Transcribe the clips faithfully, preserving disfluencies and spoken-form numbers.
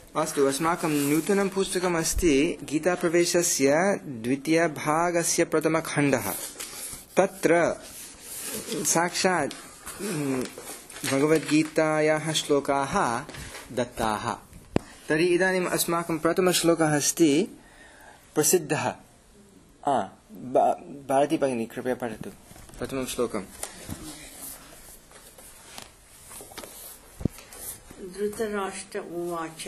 अस्तु, अस्माकं नूतनं पुस्तकम् अस्ति गीताप्रवेशस्य द्वितीयभागस्य प्रथमखण्डः। तत्र साक्षात् भगवद्गीतायाः श्लोकाः दत्ताः। तर्हि इदानीम् अस्माकं प्रथमश्लोकः अस्ति प्रसिद्धः। भारती भगिनी कृपया पठतु प्रथमं श्लोकम्। धृतराष्ट्र उवाच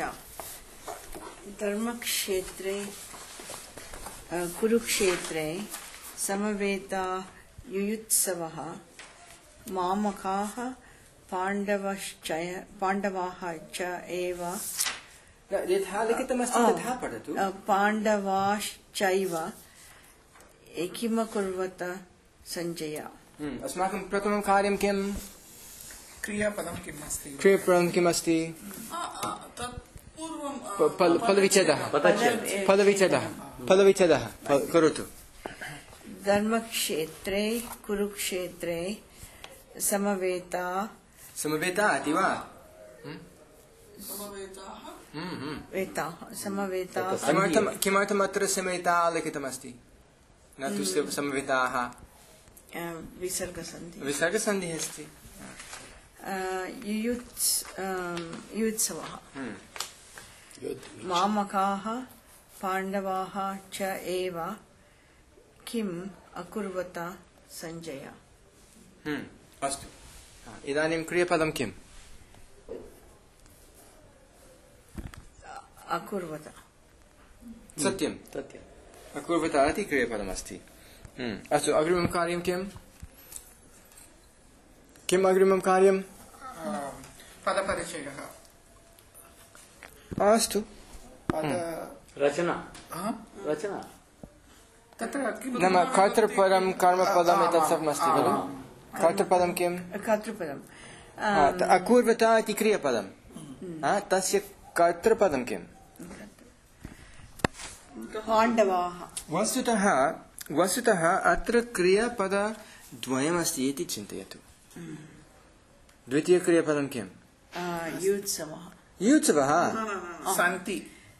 धर्मक्षेत्रे कुरुक्षेत्रे समवेता युयुत्सवः मामकाः पाण्डवश्चय पाण्डवाः च एव यथा लिखितमस्ति तथा पठतु। पाण्डवाश्चैव किमकुर्वत सञ्जय। अस्माकं प्रथमं कार्यं किं? क्रियापदं किम् अस्ति? क्रियापदं किम् अस्ति? पदविच्छेदः पदविच्छेदः पदविच्छेदः करोतु। धर्मक्षेत्रे कुरुक्षेत्रे समवेता समवेता इति वा? वेताः समवेता। किमर्थम् अत्र समवेता लिखितमस्ति न तु समवेताः? विसर्गसन्धिः विसर्गसन्धिः अस्ति। युयुत्सवः मामकाः पाण्डवाः च एव किम् अकुर्वत सञ्जय। अस्तु, इदानीं क्रियापदं किम्? अकुर्वत। सत्यं सत्यम् अकुर्वत इति क्रियापदमस्ति। अस्तु, अग्रिमं कार्यं किम्? किम् अग्रिमं कार्यं? पदपरिचयः। अस्तु, रचना रचना तत्र नाम कर्तृपदं कर्मपदम् एतत् सर्वम् अस्ति खलु। कर्तृपदं किम्? कर्तृपदम् अकुर्वत इति क्रियापदं, तस्य कर्तृपदं किम्? पाण्डवाः। वस्तुतः वस्तुतः अत्र क्रियापदद्वयमस्ति इति चिन्तयतु। द्वितीयक्रियापदं किम्? युयुत्सवः। युयुत्सवः सन्ति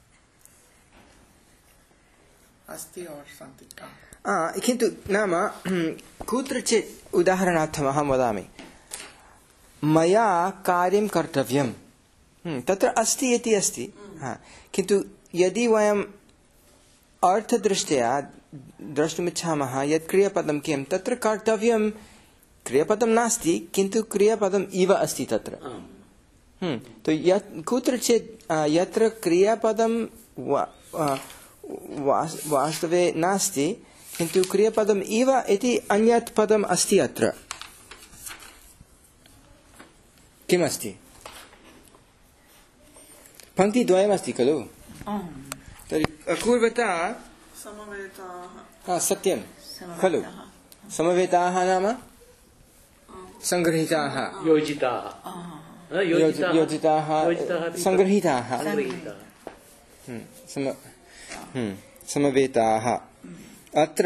अस्ति और सन्ति। किन्तु नाम कुत्रचित् उदाहरणार्थम् अहं वदामि, मया कार्यं कर्तव्यं तत्र अस्ति इति अस्ति, किन्तु यदि वयम् अर्थदृष्ट्या द्रष्टुमिच्छामः यत् क्रियापदं किं, तत्र कर्तव्यं क्रियापदं नास्ति किन्तु क्रियापदम् इव अस्ति तत्र। तो यत् कुत्रचित् यत्र क्रियापदं वास्तवे नास्ति किन्तु क्रियापदम् इव इति अन्यत् पदम् अस्ति अत्र। किमस्ति? पङ्क्तिद्वयमस्ति खलु। तर्हि अकुर्वत समवेताः। सत्यं खलु। समवेताः नाम संगृहीताः, योजिताः योजिताः संगृहीताः समवेताः। अत्र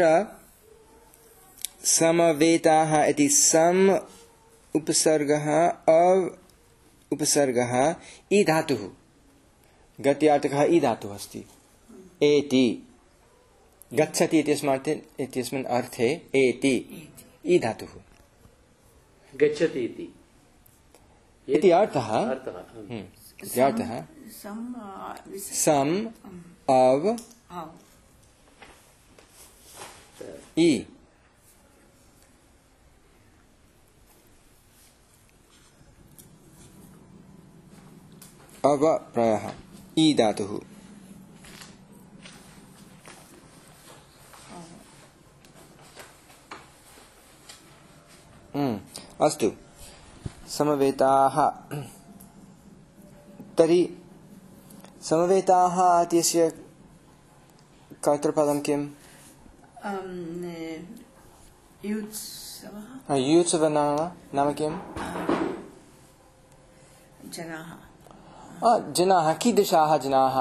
समवेताः इति सम उपसर्गः अव उपसर्गः इ धातुः, गत्यार्थकः इ धातुः अस्ति। एति गच्छति इत्यस्मिन् अर्थे एति इ धातुः गच्छति इति इति अर्थः। अर्थः सम अव इ अव प्रायः इ धातुः। अस्तु, समवेताः। तर्हि समवेताः इत्यस्य कर्तृपदं किम्? युयुत्सवः नाम नाम किम्? जनाः। जनाः कीदृशाः जनाः?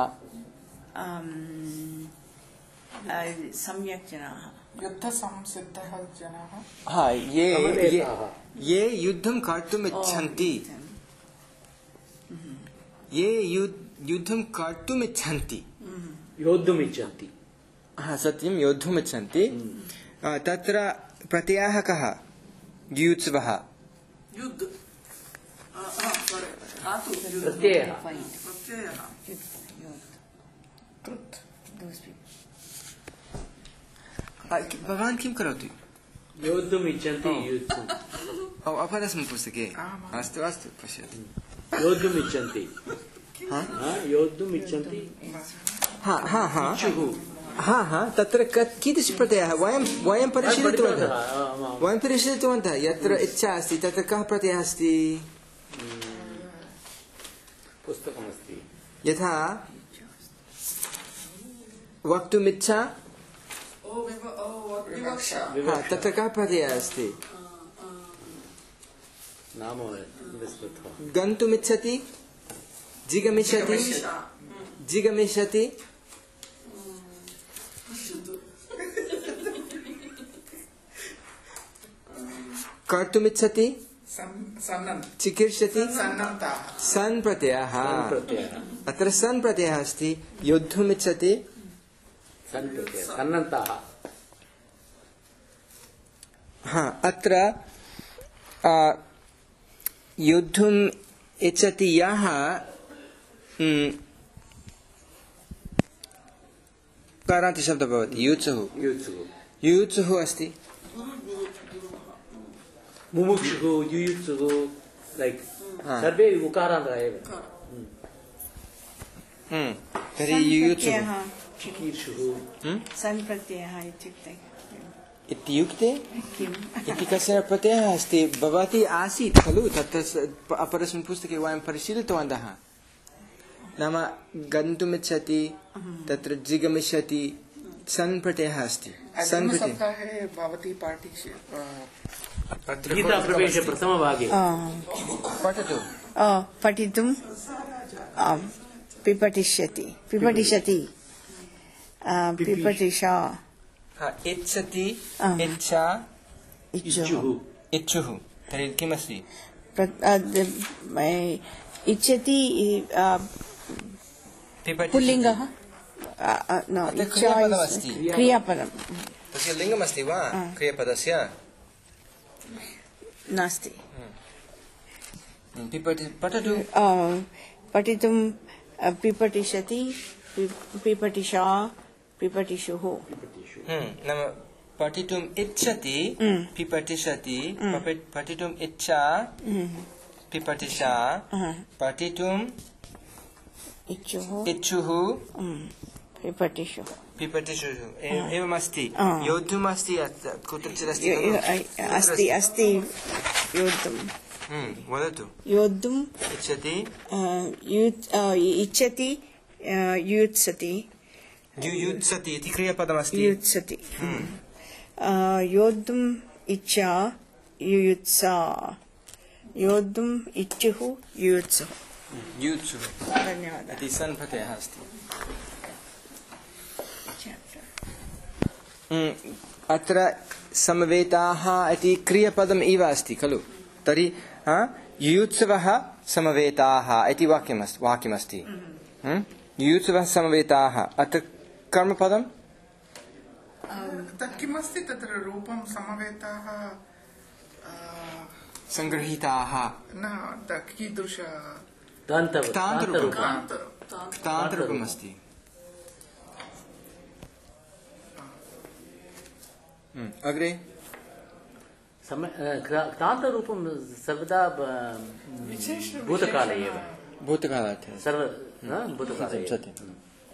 सम्यक् जनाः, युद्धसंसिद्धः जनाः। हाँ, ये ये ये युद्धं कर्तुम् इच्छन्ति, ये युद्ध युद्धं कर्तुम् इच्छन्ति योद्धुमिच्छन्ति हा सत्यं योद्धुम् इच्छन्ति तत्र प्रत्ययः कः युयुत्सवः युद्ध प्रत्ययः भवान् किं करोति योद्धुमिच्छन्ति युद्धम् ओ अपरस्मिन् पुस्तके अस्तु अस्तु पश्यतु योद्धुमिच्छन्ति योद्धुमिच्छन्ति हा हा हा हा हा तत्र कीदृश प्रत्ययः वयं वयं परिशीलितवन्तः वयं परिशीलितवन्तः यत्र इच्छा अस्ति तत्र कः प्रत्ययः अस्ति पुस्तकमस्ति यथा वक्तुमिच्छा हा तत्र कः प्रत्ययः अस्ति नाम गन्तुमिच्छति जिगमिष्यति जिगमिष्यति कर्तुमिच्छति चिकीर्षति सन् प्रत्ययः अत्र सन् प्रत्ययः अस्ति योद्धुमिच्छति सन् प्रत्ययः सन्नन्ताः हा अत्र योद्धुम् इच्छति यः कारान्ति शब्दः भवति युयुत्सुः युयुत्सुः अस्ति मुमुक्षुः युयुत्सुः लैक् सर्वे उकारान्तः एव तर्हि युयुत्सुः चिकीर्षुः सन् प्रत्ययः इत्युक्ते इत्युक्ते किम् इति कस्य प्रत्ययः अस्ति भवती आसीत् खलु तत्र अपरस्मिन् पुस्तके वयं परिशीलितवन्तः नाम गन्तुमिच्छति तत्र जिगमिष्यति सन् प्रत्ययः अस्ति सन् सप्ताहे भवती पाठि गीताप्रवेशे प्रथमभागे पठतु पठितुं पिपठिष्यति पिपठिष्यति पिपठिषा इच्छति इच्छा इच्छुः इच्छुः तर्हि किमस्ति इच्छति पुल्लिङ्गः क्रियापदं तस्य लिङ्गमस्ति वा क्रियापदस्य नास्ति पठतु पठितुं पिपठिष्यति पिपठिषा पिपठिषुः नाम पठितुम् इच्छति पिपठिष्यति पठितुम् इच्छा पिपठिषा पठितुम् इच्छुः इच्छुः पिपठिषुः पिपठिषुः एवमस्ति योद्धुम् अस्ति कुत्रचित् अस्ति अस्ति अस्ति योद्धुं वदतु योद्धुम् इच्छति इच्छति युयुत्सति युयुत्सति इति क्रियापदमस्ति युयुत्सति योद्धुम् इच्छा युयुत्सा योद्धुम् इच्छुः युयुत्सुः युयुत्सुः धन्यवादः इति सन् प्रत्ययः अस्ति अत्र समवेताः इति क्रियापदम् इव अस्ति खलु तर्हि युयुत्सवः समवेताः इति वाक्यमस्ति वाक्यमस्ति युयुत्सवः समवेताः अत्र कर्मपदं तत् किमस्ति तत्र रूपं समवेताः सङ्गृहीताः न कीदृश तान्तरूपम् अस्ति अग्रे तान्तरूपं सर्वदा भूतकाले एव भूतकालात् सर्व भूतकाले सत्यं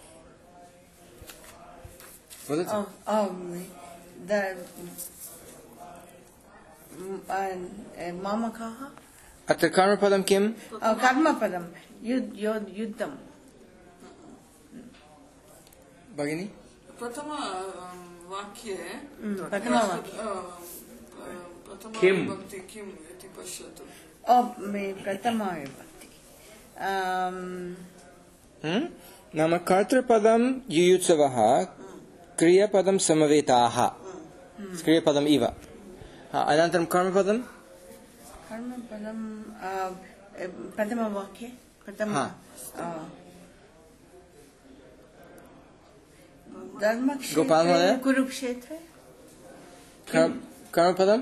वदतु मामकाः अत्र कर्मपदं किं कर्मपदं युद्धं भगिनी प्रथम वाक्ये किं भक्ति किम् इति पश्यतु प्रथमा विभक्ति नाम कर्तृपदं युयुत्सवः क्रियापदं समवेताः क्रियापदम् इव अनन्तरं कर्मपदं कर्मपदं प्रथमवाक्ये प्रथम गोपाल महोदय धर्मक्षेत्रे कुरुक्षेत्रे कर्म कर्मपदम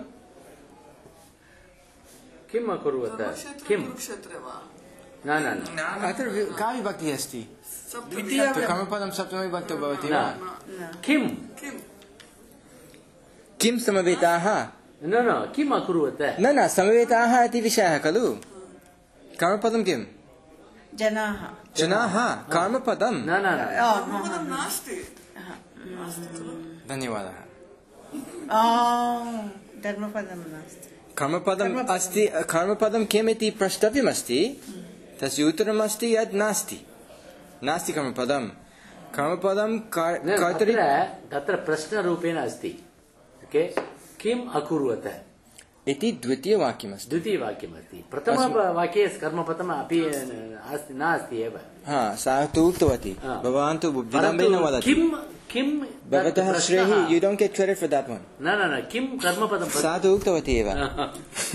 किम् अकुर्वत धर्मक्षेत्रे किम् कुरुक्षेत्रे वा न न न अत्र वि- का विभक्तिः अस्ति सप्तमी कर्मपदं सप्तमी विभक्तौ भवति न वा किम् किम् किं समवेताः न न किम् अकुर्वत न न समवेताः इति विषयः खलु कर्मपदं किं जनाः जनाः कर्मपदं न न न कर्मपदं नास्ति धन्यवादः आ, धर्मपदं नास्ति कर्मपदम् अस्ति कर्मपदं किम् इति प्रष्टव्यमस्ति तस्य उत्तरम् अस्ति यत् नास्ति नास्ति कर्मपदं कर्मपदं कर्- न, कर्तरि तत्र तत्र प्रश्नरूपेण अस्ति ओके किम् अकुर्वत इति द्वितीयवाक्यमस्ति द्वितीयवाक्यमस्ति प्रथमवाक्ये कर्मपदम् अपि अस्ति नास्ति एव हा सा तु उक्तवती हा। भवान् तु विलम्बेन परन्तु वदति किम् किम् भवतः प्रश्नः- श्रेः you don't get credit for that one न न न किं कर्मपदं सा तु उक्तवती एव प्रश्नः?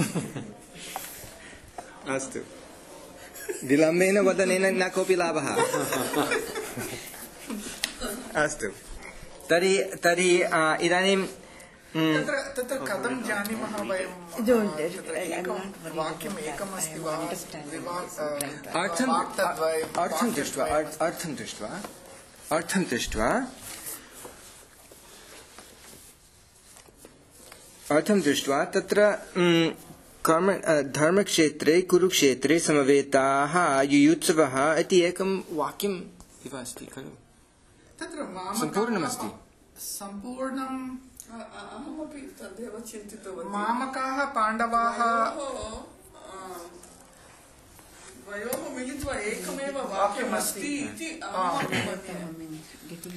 अस्तु विलम्बेन वदनेन न कोऽपि लाभः अस्तु तर्हि तर्हि अ, इदानीं mm, तत्र तत्र कथं जानीमः वयं Don't- तत्र एकं वाक्यम् एकमस्ति वा विभाग- अर्थं वाक्तद्वयं- अर्थं दृष्ट्वा अर्थ- अर्थं दृष्ट्वा अर्थं दृष्ट्वा अर्थं दृष्ट्वा तत्र mm, कर्म अ, धर्मक्षेत्रे कुरुक्षेत्रे समवेताः युयुत्सवः इति एकं वाक्यम् इव अस्ति खलु तत्र मामकाः- सम्पूर्णमस्ति सम्पूर्णं अ- अ- अहमपि तदेव चिन्तितवती मामकाः पाण्डवाः द्वयोः, आ, द्वयोः मिलित्वा एकमेव वाक्यमस्ति इति अहमपि मन्ये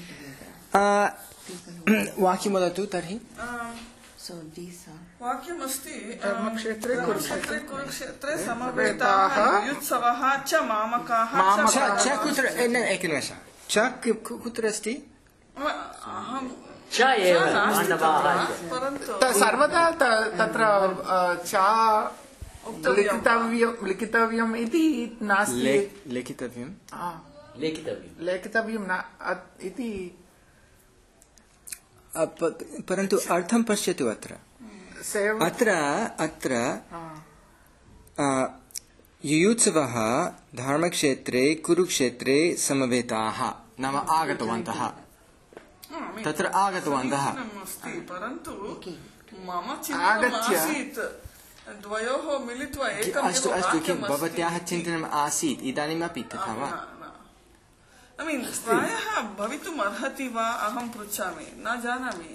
अ, वाक्यं वदतु तर्हि आ, So these are वाक्यमस्ति धर्मक्षेत्रे धर्मक्षेत्रे कुरुक्षेत्रे समवेताः युयुत्सवः च मामकाः च च च कुत्र ए, न एकनिमेषः च कु- कु- कुत्र अस्ति अहं च एव च नास्ति पाण्डवाः तत्र, च। परन्तु त- सर्वदा त- तत्र अ, चा लिखितव्यं लिखितव्यम् इति नास्ति ले- लेखितव्यं आ, लेखितव्यं लेखितव्यं न अ- इति अ, प- परन्तु अर्थं पश्यतु अत्र सेव अत्र अत्र आ, अ, युयुत्सवः धर्मक्षेत्रे कुरुक्षेत्रे समवेताः नाम आगतवन्तः तत्र आगतवन्तः अस्ति परन्तु मम आगत्य- चिन्तनमासीत् द्वयोः मिलित्वा एकमेव अस्तु अस्तु किं वाक्यमस्ति भवत्याः इति। चिन्तनम् आसीत् इदानीमपि तथा वा ऐ मीन् प्रायः भवितुम् अर्हति वा अहं पृच्छामि न जानामि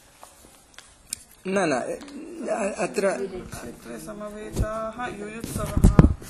न न अ- अत्र अत्र समवेताः युयुत्सवः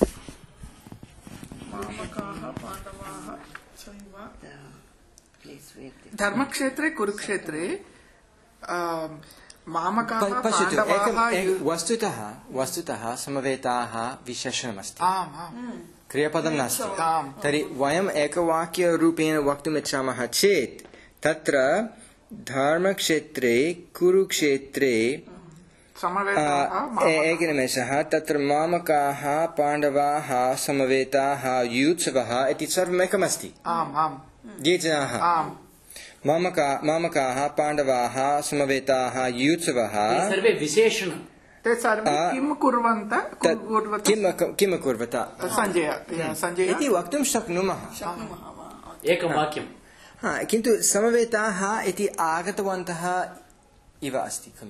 मामकाः पाण्डवाः चैव the place where they धर्मक्षेत्रे कुरुक्षेत्रे अ, मामकाः प- पश्यतु एकम् पाण्डवाः एक- यु- वस्तुतः वस्तुतः समवेताः विशेषणमस्ति आम् आम् क्रियापदं नास्ति आम् तर्हि वयम् एकवाक्यरूपेण वक्तुम् इच्छामः चेत् तत्र धर्मक्षेत्रे कुरुक्षेत्रे आ, समवेताः ए- एकनिमेषः तत्र मामकाः पाण्डवाः समवेताः युयुत्सवः इति सर्वमेकमस्ति आम् आम् ये जनाः आम् मामका मामकाः पाण्डवाः समवेताः युयुत्सवः ते सर्वे विशेषणं ते सर्वे आ, किं कुर्वन्त तत् कुर्वत किम् अक- किम् अकुर्वत सञ्जय सञ्जय इति वक्तुं शक्नुमः शक्नुमः वा एकं वाक्यं हा, किन्तु समवेताः इति आगतवन्तः इव अस्ति खलु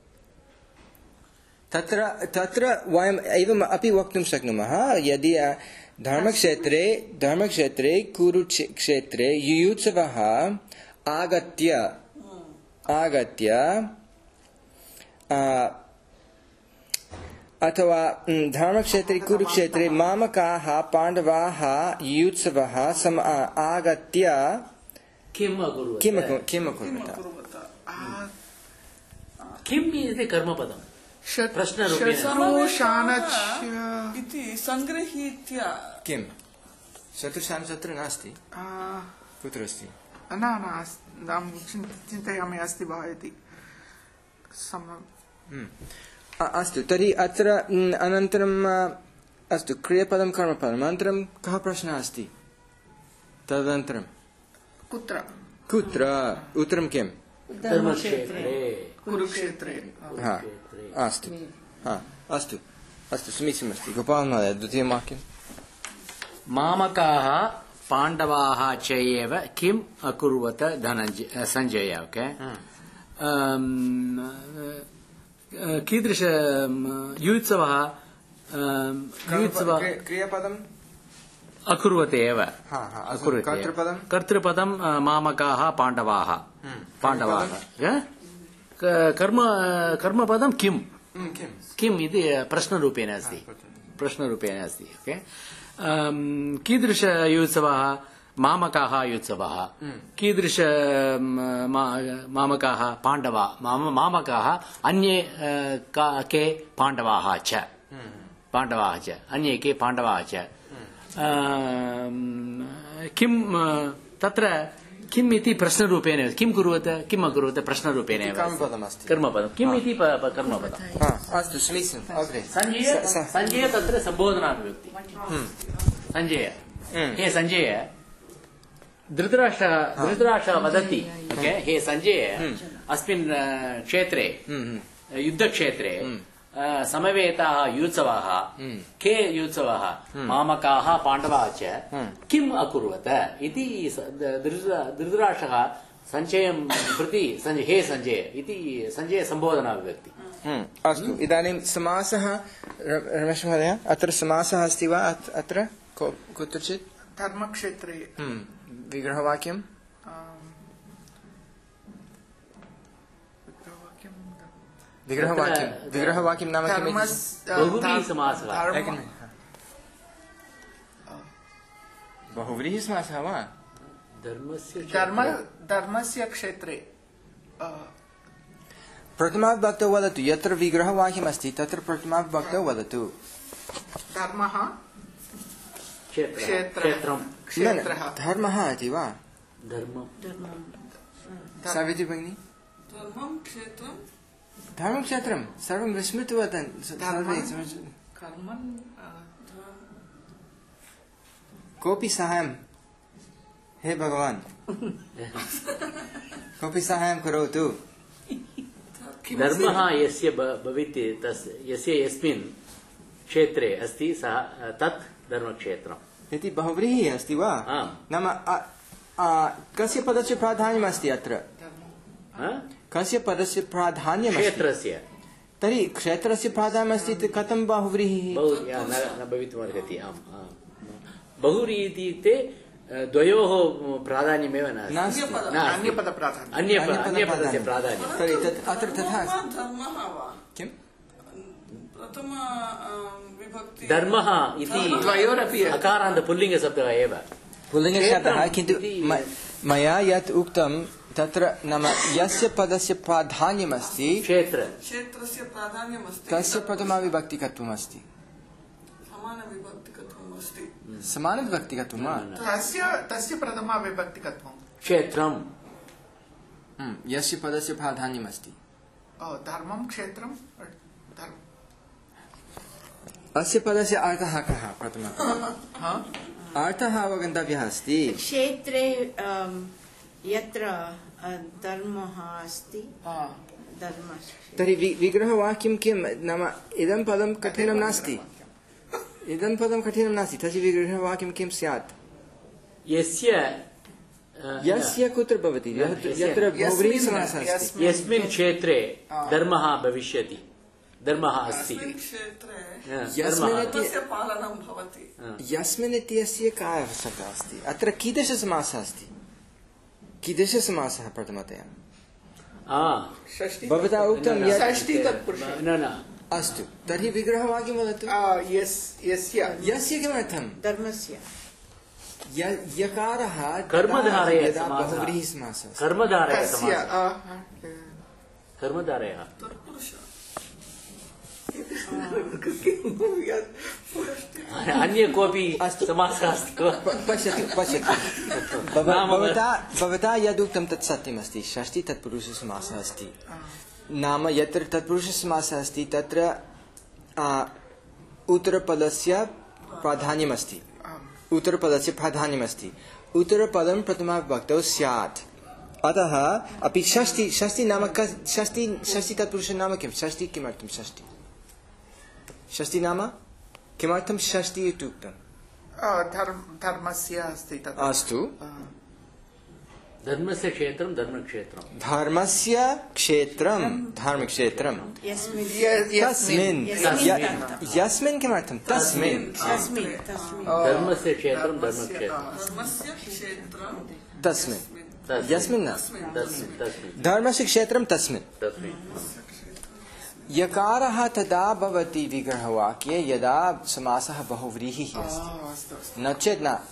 तत्र तत्र वयम् एवम् अपि वक्तुं शक्नुमः यदि अ, धर्मक्षेत्रे धर्मक्षेत्रे कुरुक्षेत्रे युयुत्सवः आगत्य आगत्य अ, अथवा म्, धर्मक्षेत्रे कुरुक्षेत्रे मामकाः पाण्डवाः युयुत्सवः सम आ, आगत्य किम् अकुर्वत किम् अकु- किम् अकुर्वत कुर्वत किम् इति कर्मपदं शत्- प्रश्नरूपेण। शत्रु शानच् इति सङ्गृहीत्य किम् शत्रुशान् शत्रु नास्ति आ, कुत्र अस्ति न न अस्- अहं चिन्- चिन्तयामि अस्ति वा इति सम- अ- अस्तु तर्हि अत्र म्, अनन्तरम् अ, अस्तु क्रियापदं कर्मपदम् अनन्तरं कः प्रश्नः अस्ति तदनन्तरं कुत्र कुत्र उत्तरं किम् धर्मक्षेत्रे कुरुक्षेत्रे हा अस्तु हा अस्तु अस्तु समीचीनमस्ति गोपालमहोदय द्वितीयं वाक्यं मामकाः पाण्डवाः च एव किम् अकुर्वत धनञ्जय सञ्जय ओके कीदृश युत्सवः युत्सवः क्रियापदम् अकुर्वते एव हा हा अकुर्वते कर्तृपदं कर्तृपदं मामकाः पाण्डवाः पाण्डवाः क- कर्म कर्मपदं किम् किम् किम् इति प्रश्नरूपेण अस्ति प्रश्नरूपेण अस्ति ओके कीदृश युत्सवः मामकाः युत्सवः कीदृश मा- मामकाः पाण्डवा माम- मामकाः अन्ये अ, का- के पाण्डवाः च पाण्डवाः च अन्ये के पाण्डवाः च किं तत्र किम् इति प्रश्नरूपेण किं कुर्वत किम् अकुर्वत प्रश्नरूपेण एव कर्मपदमस्ति कर्मपदं किम् इति प- प- कर्मपदं हा अस्तु समीचीनम् अग्रे सञ्जय सञ्जय तत्र सम्बोधनाभिव्यक्ति सञ्जय हे सञ्जय धृतराष्ट्रः धृतराष्ट्रः वदति ओके हे सञ्जय अस्मिन् अ, क्षेत्रे युद्धक्षेत्रे अ, समवेताः युत्सवाः के युत्सवाः मामकाः पाण्डवाः च किम् अकुर्वत इति स- द- धृतर- धृतराष्ट्रः सञ्जयं प्रति सञ्जय हे सञ्जय इति सञ्जय सम्बोधनाभिव्यक्ति अस्तु इदानीं समासः र- रमेश महोदय अत्र समासः अस्ति वा अत्- अत्र को- कुत्रचित् धर्मक्षेत्रे विग्रहवाक्यं विग्रहवाक्यं विग्रहवाक्यं नाम किम् इति? बहुव्रीहिसमासः एकनिमिषम्, हा। बहुव्रीहिसमासः वा धर्मस्य धर्म धर्मस्य क्षेत्रे अ, प्रथमाविभक्तौ वदतु यत्र विग्रहवाक्यमस्ति तत्र प्रथमाविभक्तौ वदतु धर्मः क्षेत्र क्षेत्रः। क्षेत्रं न, न, क्षेत्रः धर्मः इति वा धर्मं सावित्री भगिनी धर्मं क्षेत्रं धर्मक्षेत्रं सर्वं विस्मृतवन्तः सर्वे कर्मन् अ, कोऽपि साहाय्यं हे भगवान् कोऽपि साहाय्यं करोतु धर्मः यस्य ब- भविति तस् यस्य यस्मिन् क्षेत्रे अस्ति सः तत् धर्मक्षेत्रम् इति बहुव्रीहिः अस्ति वा आम्। नाम अ- अ- कस्य पदस्य प्राधान्यमस्ति अत्र हा? कस्य पदस्य प्राधान्यमस्ति क्षेत्रस्य तर्हि क्षेत्रस्य प्राधान्यमस्ति इति कथं बहुव्रीहिः बहु या, न न भवितुमर्हति आम् आम् बहुव्रीहि इत्युक्ते अ, द्वयोः प्राधान्यमेव नास्ति नास्ति नास्ति अन्यपदप्राधान्यम् अन्य अन्यपदप्राधान्यं। अन्यपदस्य प्राधान्यं तर्हि तत् अत्र तथा अस्ति। प्रथमः धर्मः वा किम् प्रथम अ, विभक्ति धर्मः इति द्वयोरपि अकारान्त पुल्लिङ्गशब्दः एव पुल्लिङ्गशब्दः क्षेत्रम् किन्तु इति- म- मया यत् उक्तं तत्र नाम यस्य पदस्य प्राधान्यमस्ति क्षेत्र क्षेत्रस्य प्राधान्यमस्ति तस्य प्रथमाविभक्तिकत्वमस्ति समानविभक्तिकत्वम् अस्ति समानविभक्तिकत्वं वा तस्य तस्य प्रथमा विभक्तिकत्वम् क्षेत्रं हम्म, यस्य पदस्य प्राधान्यमस्ति अ, धर्मं क्षेत्रं धर्म अस्य पदस्य अर्थः कः प्रथमः हा? अर्थः अवगन्तव्यः अस्ति क्षेत्रे अम, यत्र अ, धर्मः अस्ति हा। धर्मस्य तर्हि वि- विग्रहवाक्यं किं नाम इदं पदं कठिनं नास्ति इदं पदं कठिनं नास्ति तस्य विग्रहवाक्यं किं स्यात् यस्य अ, यस्य कुत्र भवति यत्- यस्य- यत्र बहुव्रीहिसमासः अस्ति यस्मिन् यस्मिन् क्षेत्रे धर्मः भविष्यति धर्मः अस्ति अस्मिन् क्षेत्रे हा, यस्मिन् धर्मः। इति धर्मस्य पालनं भवति यस्मिन् इत्यस्य का शब्दः अस्ति अत्र कीदृशसमासः अस्ति कीदृशसमासः प्रथमतया आ, षष्टि भवता उक्तं न, न, यत् षष्टि तत्पुरुष न न अस्तु तर्हि विग्रहवाक्यं वदतु अ, यस्- यस्य यस्य किमर्थं धर्मस्य य- यकारः कर्मधारय यदा समासः। बहुव्रीहिसमासः अस्ति। कर्मधारय तस्य समासः अ, कर्मधारयः तत्पुरुष अन्य कोऽपि समासः अस्ति वा प- पश्यतु पश्यतु भव- नाम- भवता भवता यदुक्तं तत् सत्यमस्ति षष्ठी तत्पुरुषसमासः अस्ति नाम यत्र तत्पुरुषसमासः अस्ति तत्र आ, उत्तरपदस्य प्राधान्यमस्ति उत्तरपदस्य प्राधान्यमस्ति उत्तरपदं प्रथमाविभक्तौ स्यात् अतः अपि षष्टि षष्टि नाम षष्टि षष्टि तत्पुरुष नाम किं षष्टि किमर्थं षष्टि षष्टि नाम किमर्थं षष्टि इत्युक्तम् धर्मस्य अस्ति तत् अस्तु धर्मस्य क्षेत्रं धर्मक्षेत्रं धर्मस्य क्षेत्रं धर्मक्षेत्रं तस्मिन् यस्मिन् किमर्थं तस्मिन् धर्मस्य क्षेत्रं धर्मक्षेत्रं तस्मिन् यस्मिन् न धर्मस्य क्षेत्रं तस्मिन् यकारः तदा भवति विग्रहवाक्ये यदा समासः बहुव्रीहिः अस्ति न चेत् न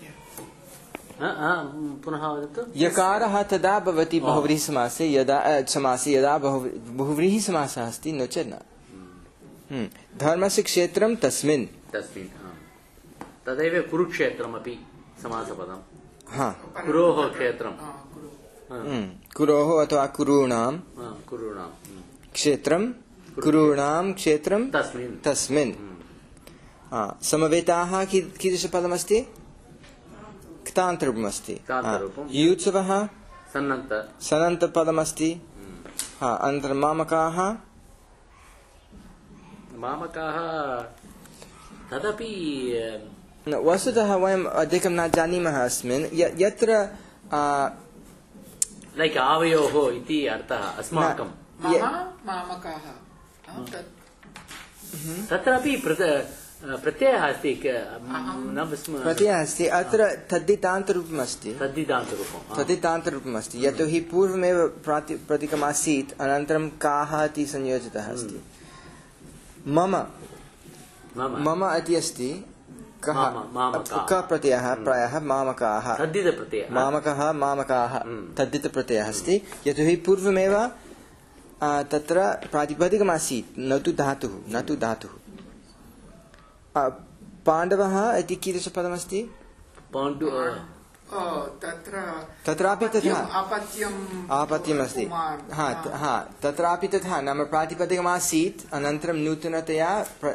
पुनः वदतु यकारः तदा भवति बहुव्रीहिसमासे यदा समासे यदा बहुव्रीहिसमासः अस्ति नो चेत् न धर्मस्य क्षेत्रं तस्मिन् तस्मिन् तदैव कुरुक्षेत्रमपि समासपदं हा कुरोः क्षेत्रं कुरोः अथवा कुरूणां कुरूणां क्षेत्रं कुरूणां क्षेत्रं तस्मिन् तस्मिन् समवेताः कीदृशपदमस्ति क्तान्तरूपमस्ति युत्सवः सन्नन्त सनन्तपदमस्ति अनन्तरं मामकाः मामकाः तदपि वस्तुतः वयम् अधिकं न जानीमः अस्मिन् यत्र लैक् आवयोः इति अर्थः अस्माकं मामकाः तत्रापि प्रत्ययः अस्ति प्रत्ययः अस्ति अत्र तद्धितान्तरूपमस्ति तद्धितान्तरूपं तद्धितान्तरूपमस्ति यतोहि पूर्वमेव प्रतीकमासीत् अनन्तरं काः इति संयोजितः अस्ति मम मम इति अस्ति कः कः प्रत्ययः प्रायः मामकाः तद्धितप्रत्ययः मामकः मामकाः तद्धितप्रत्ययः अस्ति यतोहि पूर्वमेव तत्र प्रातिपदिकमासीत् न तु धातुः न तु धातुः पाण्डवः इति कीदृशपदमस्ति पाण्डु तत्रापि तथा आपत्यम् आपत्यमस्ति हा हा तत्रापि तथा नाम प्रातिपदिकमासीत् अनन्तरं नूतनतया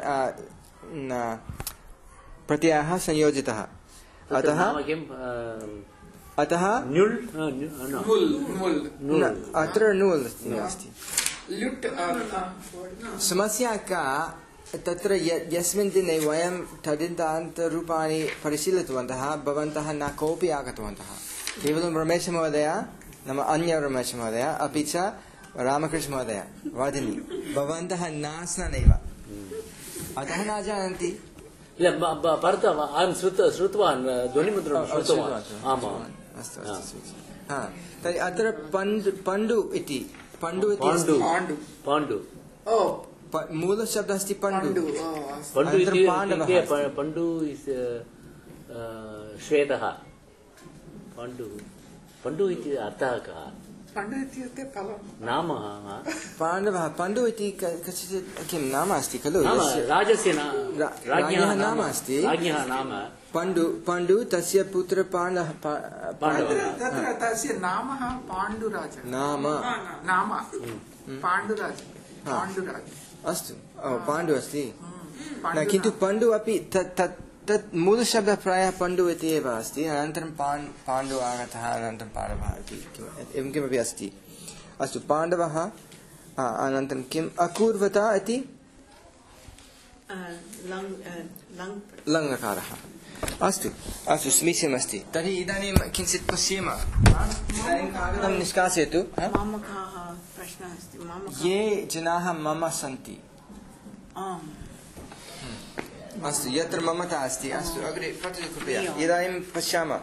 प्रत्ययः संयोजितः अतः अतः अत्र नुल् अस्ति समस्या का तत्र यस्मिन् दिने वयं तद्धितान्तरूपाणि परिशीलितवन्तः भवन्तः न कोऽपि आगतवन्तः केवलं रमेशमहोदय नाम अन्य रमेशमहोदय अपि च रामकृष्णमहोदय वदन्ति भवन्तः नास्ननैव अतः न जानन्ति परन्तु अहं श्रुतवान् ध्वनिमुद्रणं श्रुतवान् आमाम् अस्तु अस्तु हा तर्हि अत्र पण्डु पण्डु इति पण्डु इति पाण्डु मूलशब्दः अस्ति पण्डु पण्डु इत्युक्ते पण्डु श्वेतः पण्डु पण्डु इति अर्थः कः पण्डु इत्युक्ते फलं नाम पाण्डवः पण्डु इति कश्चित् किं नाम अस्ति खलु राजस्य राज्ञः नाम अस्ति राज्ञः नाम पण्डु पण्डु तस्य पुत्र पाण्डवः तत्र तस्य नाम पाण्डुराज नाम नाम पाण्डुराज पाण्डुराज अस्तु पाण्डु अस्ति किन्तु पण्डु अपि तत् तत् मूलशब्दः प्रायः पण्डु इति एव अस्ति अनन्तरं पाण्डु आगतः अनन्तरं पाण्डवः इति एवं किमपि अस्ति अस्तु पाण्डवः अनन्तरं किम् अकुर्वत इति लङ्लकारः अस्तु अस्तु समीचीनमस्ति तर्हि इदानीं किञ्चित् पश्येम इदानीं कागदं निष्कासयतु ये जनाः मम सन्ति अस्तु यत्र ममता अस्ति अस्तु अग्रे पठतु कृपया इदानीं पश्यामः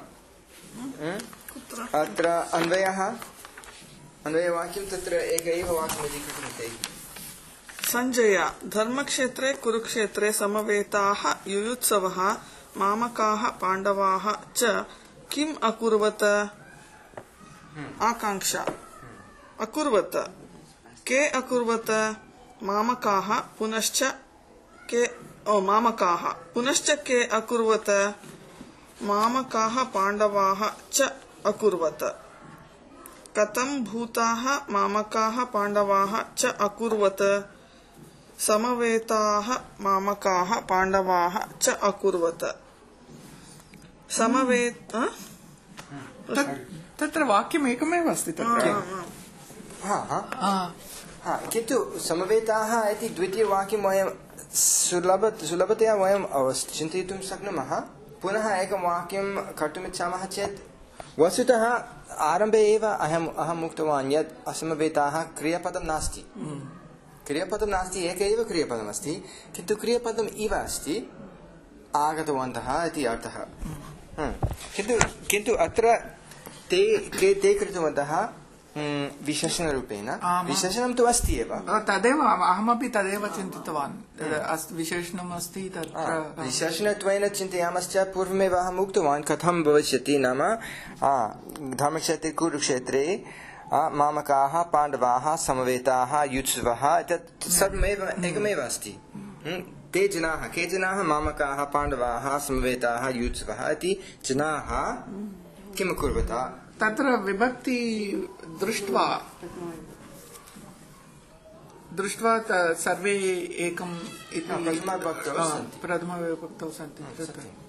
अत्र अन्वयः अन्वयवाक्यं तत्र एक एव वाक्यमिति कृते संजय धर्मक्षेत्रे कुरुक्षेत्रे समवेताः युयुत्सवः मामकाः पाण्डवाः च किम् अकुर्वत आकांक्षा अकुर्वत के अकुर्वत मामकाः पुनश्च के ओ मामकाः पुनश्च के अकुर्वत मामकाः पाण्डवाः च अकुर्वत कथं भूताः मामकाः पाण्डवाः च अकुर्वत समवेताः मामकाः पाण्डवाः च अकुर्वत समवेत तत्र वाक्यम् एकमेव अस्ति तत्र हा हा किन्तु समवेताः इति द्वितीयवाक्यं वयं सुलभ सुलभतया वयं चिन्तयितुं शक्नुमः पुनः एकं वाक्यं कर्तुमिच्छामः चेत् वस्तुतः आरम्भे एव अहम् अहम् उक्तवान् यत् असमवेताः क्रियापदं नास्ति क्रियापदं नास्ति एक एव क्रियापदमस्ति किन्तु क्रियापदम् इव अस्ति आगतवन्तः इति अर्थः किन्तु किन्तु अत्र ते ते कृतवन्तः विशेषणरूपेण विशेषणं तु अस्ति एव तदेव अहमपि तदेव चिन्तितवान् विशेषणम् अस्ति तत्र विशेषणत्वेन चिन्तयामश्चेत् पूर्वमेव अहम् उक्तवान् कथं भविष्यति नाम धर्मक्षेत्रे कुरुक्षेत्रे मामकाः पाण्डवाः समवेताः युत्सवः एतत् सर्वमेव एकमेव अस्ति ते जनाः के जनाः मामकाः पाण्डवाः समवेताः युत्सवः इति जनाः किम् अकुर्वत तत्र विभक्ति दृष्ट्वा दृष्ट्वा सर्वे एकम् प्रथमविभक्तौ सन्ति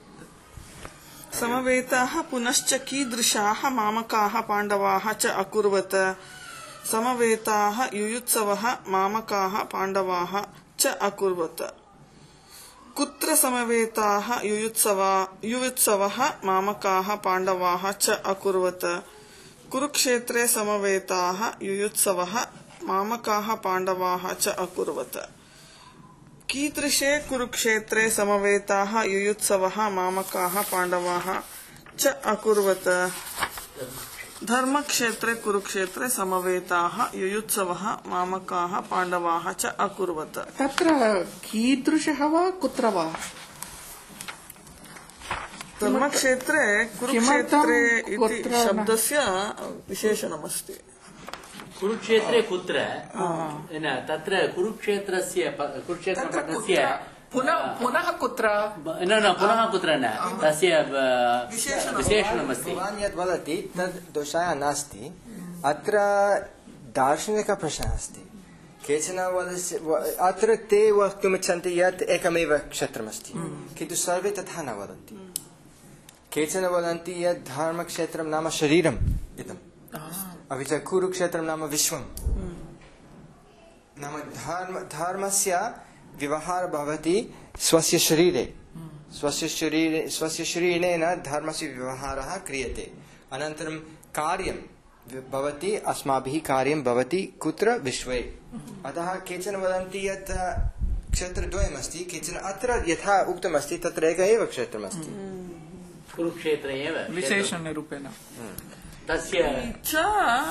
समवेताः पुनश्च कीदृशाः मामकाः पाण्डवाः च अकुर्वत समवेताः युयुत्सवः मामकाः पाण्डवाः च अकुर्वत कुत्र समवेताः युयुत्सवा युयुत्सवः मामकाः पाण्डवाः च अकुर्वत कुरुक्षेत्रे समवेताः युयुत्सवः मामकाः पाण्डवाः च अकुर्वत कीदृशे कुरुक्षेत्रे समवेताः युयुत्सवः मामकाः पाण्डवाः च अकुर्वत धर्मक्षेत्रे कुरुक्षेत्रे समवेताः युयुत्सवः मामकाः पाण्डवाः च अकुर्वत तत्र कीदृशः वा कुत्र वा धर्मक्षेत्रे कुरुक्षेत्रे इति शब्दस्य विशेषणमस्ति कुरुक्षेत्रे कुत्र तत्र कुरुक्षेत्रस्य कुरुक्षेत्रपदस्य पुनः पुनः कुत्र न न पुनः कुत्र न तस्य विशेषणमस्ति भवान् यद् वदति तद् दोषः नास्ति अत्र दार्शनिकप्रश्नः अस्ति केचन अत्र ते वक्तुमिच्छन्ति यत् एकमेव क्षेत्रमस्ति किन्तु सर्वे तथा न वदन्ति केचन वदन्ति यत् धर्मक्षेत्रं नाम शरीरम् इदम् अपि च कुरुक्षेत्रं नाम विश्वं नाम धर्म धर्मस्य व्यवहारः भवति स्वस्य शरीरे स्वस्य शरीरे स्वस्य शरीरेण धर्मस्य व्यवहारः क्रियते अनन्तरं कार्यं भवति अस्माभिः कार्यं भवति कुत्र विश्वे अतः केचन वदन्ति यत् क्षेत्रद्वयमस्ति केचन अत्र यथा उक्तमस्ति तत्र एकः एव क्षेत्रमस्ति कुरुक्षेत्रे एव विशेषणरूपेण तस्य च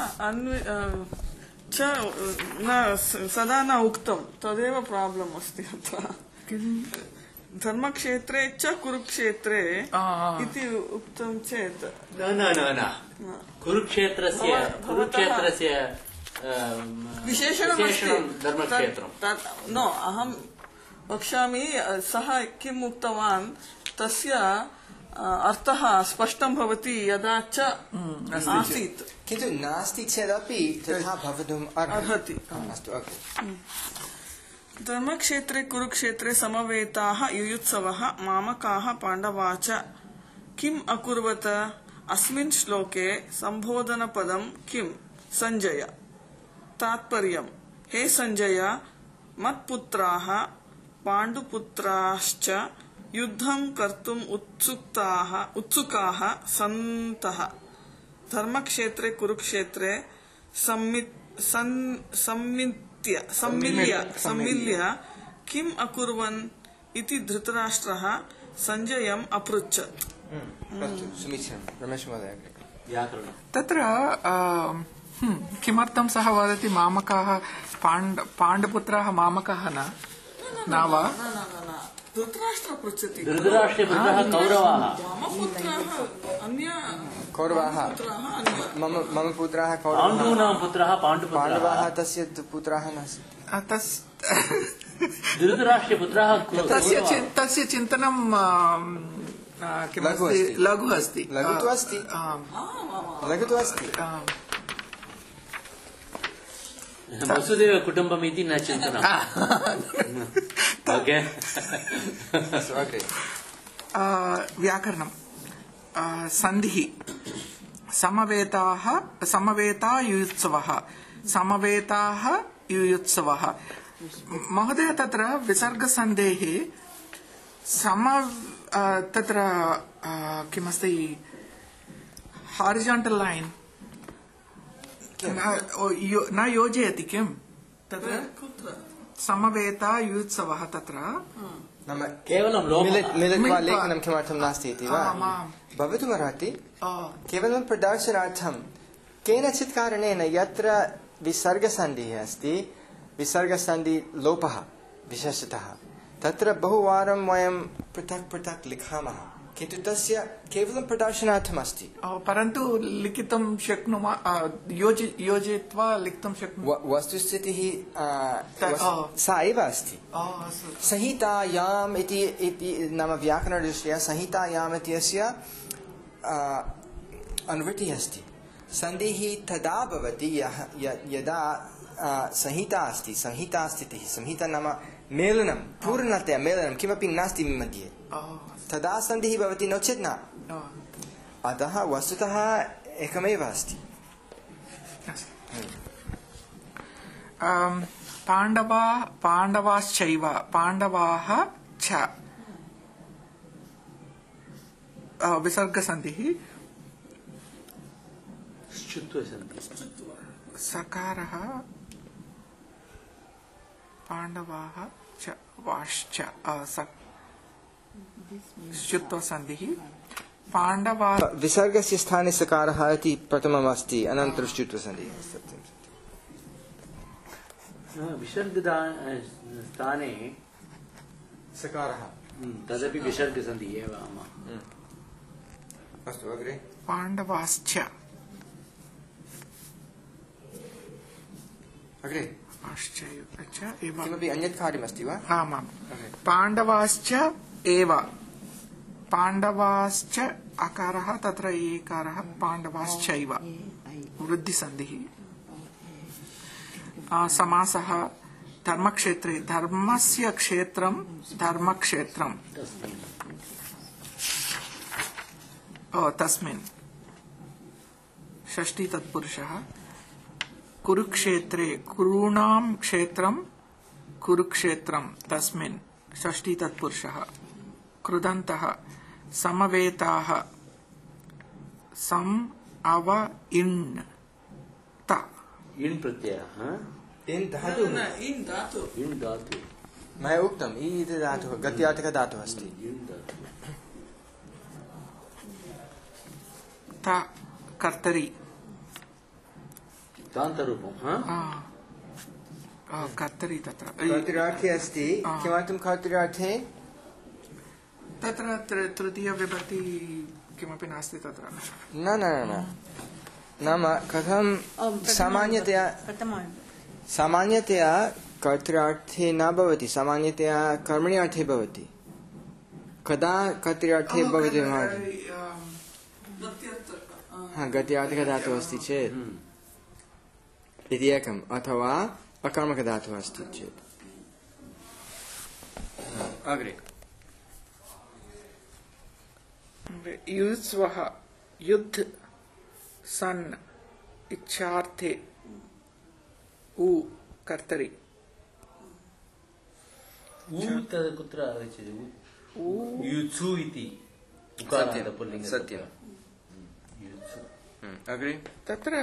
च न सदा न उक्तं तदेव प्राब्लम् अस्ति अत्र धर्मक्षेत्रे च कुरुक्षेत्रे इति उक्तं चेत् न न न न कुरुक्षेत्रस्य कुरुक्षेत्रस्य विशेषणं धर्मक्षेत्रं न अहं वक्ष्यामि सः किम् उक्तवान् तस्य अर्थः स्पष्टं भवति यदा च आसीत् किन्तु नास्ति चेदपि तथा भवितुम् अर्हति अस्तु धर्मक्षेत्रे कुरुक्षेत्रे समवेताः युयुत्सवः मामकाः पाण्डवाः च किम् अकुर्वत अस्मिन् श्लोके सम्बोधनपदं किम् सञ्जय तात्पर्यम् हे सञ्जय मत्पुत्राः पाण्डुपुत्राश्च युद्धं कर्तुम् उत्सुकाः उत्सुकाः सन्तः धर्मक्षेत्रे कुरुक्षेत्रे सम्मिल्य सम्मिल्य किम् अकुर्वन् इति धृतराष्ट्रः सञ्जयम् अपृच्छत् तत्र किमर्थं सः वदति मामकाः पाण्डुपुत्राः मामकाः न न वा धृतराष्ट्रः पृच्छति धृतराष्ट्रे पुत्रः कौरवाः मम पुत्राः अन्य कौरवाः मम मम पुत्राः पाण्डूनां पुत्रः पाण्डवाः तस्य पुत्राः नास्ति धृतराष्ट्रे पुत्रः तस्य चिन्तनं लघु अस्ति लघु तु अस्ति लघु तु अस्ति वसुदेव कुटुम्बम् इति न चिन्तनम् ओके व्याकरणं सन्धिः समवेताः समवेता युयुत्सवः समवेताः युयुत्सवः महोदय तत्र विसर्गसन्धेः सम तत्र किमस्ति हारिजॉन्टल लाइन न योजयति किं तत्र समवेता युयुत्सवः तत्र नाम केवलं मिलित् मिलित्वा लेखनं किमर्थं नास्ति इति वा भवितुमर्हति केवलं प्रदर्शनार्थं केनचित् कारणेन यत्र विसर्गसन्धिः अस्ति विसर्गसन्धिलोपः विशेषतः तत्र बहुवारं वयं पृथक् पृथक् लिखामः किन्तु तस्य केवलं प्रदर्शनार्थम् अस्ति परन्तु लिखितुं शक्नुमः योजयित्वा लिखितुं शक्नुमः वस्तुस्थितिः सा एव अस्ति संहितायाम् इति नाम व्याकरणदृष्ट्या संहितायाम् इत्यस्य अनुवृत्तिः अस्ति सन्धिः तदा भवति यदा संहिता अस्ति संहिता स्थितिः संहिता नाम मेलनं पूर्णतया मेलनं किमपि नास्ति मध्ये तदा सन्धिः भवति नो चेत् न अतः वस्तुतः एकमेव अस्ति पाण्डवा पाण्डवाश्चैव पाण्डवाः च विसर्गसन्धिः सकारः पाण्डवाः च वाश्च श्चुत्वसन्धिः पाण्डवा विसर्गस्य स्थाने सकारः इति प्रथमम् अस्ति अनन्तरं श्चुत्वसन्धिः सत्यं विसर्ग स्थाने सकारः तदपि विसर्गसन्धिः एव अस्तु अग्रे पाण्डवाश्च अग्रे किमपि अन्यत् कार्यमस्ति वा आमां पाण्डवाश्च एव पाण्डवाश्च अकारः तत्र एकारः पाण्डवाश्चैव वृद्धिसन्धिः समासः धर्मक्षेत्रे धर्मस्य क्षेत्रं धर्मक्षेत्रं तस्मिन् षष्ठी तत्पुरुषः कुरुक्षेत्रे कुरूणां क्षेत्रं कुरुक्षेत्रं तस्मिन् षष्ठी तत्पुरुषः कृदन्तः समवेताः सम अव इन् ता इन् प्रत्ययः इन् धातु न इन् धातु इन् धातु मया उक्तम् इ इति धातुः गत्यार्थकधातुः अस्ति ता कर्तरि तान्तरूपं कर्तरि तत्र कर्तृर्थे अस्ति किमर्थं कर्तृर्थे तत्र तृतीय विभक्ति किमपि नास्ति तत्र न न न नाम कथं सामान्यतया सामान्यतया कर्तृर्थे न भवति सामान्यतया कर्मणि अर्थे भवति कदा कर्तृर्थे भवति हा गत्यार्थकधातुः अस्ति चेत् इति एकम् अथवा अकर्मकधातुः अस्ति चेत् अग्रे युत्स्वः युद्ध सन् इच्छार्थे उ कर्तरि उ तद् कुत्र आगच्छति युत्सु इति उकारान्तपुल्लिङ्गं सत्यं अग्रे तत्र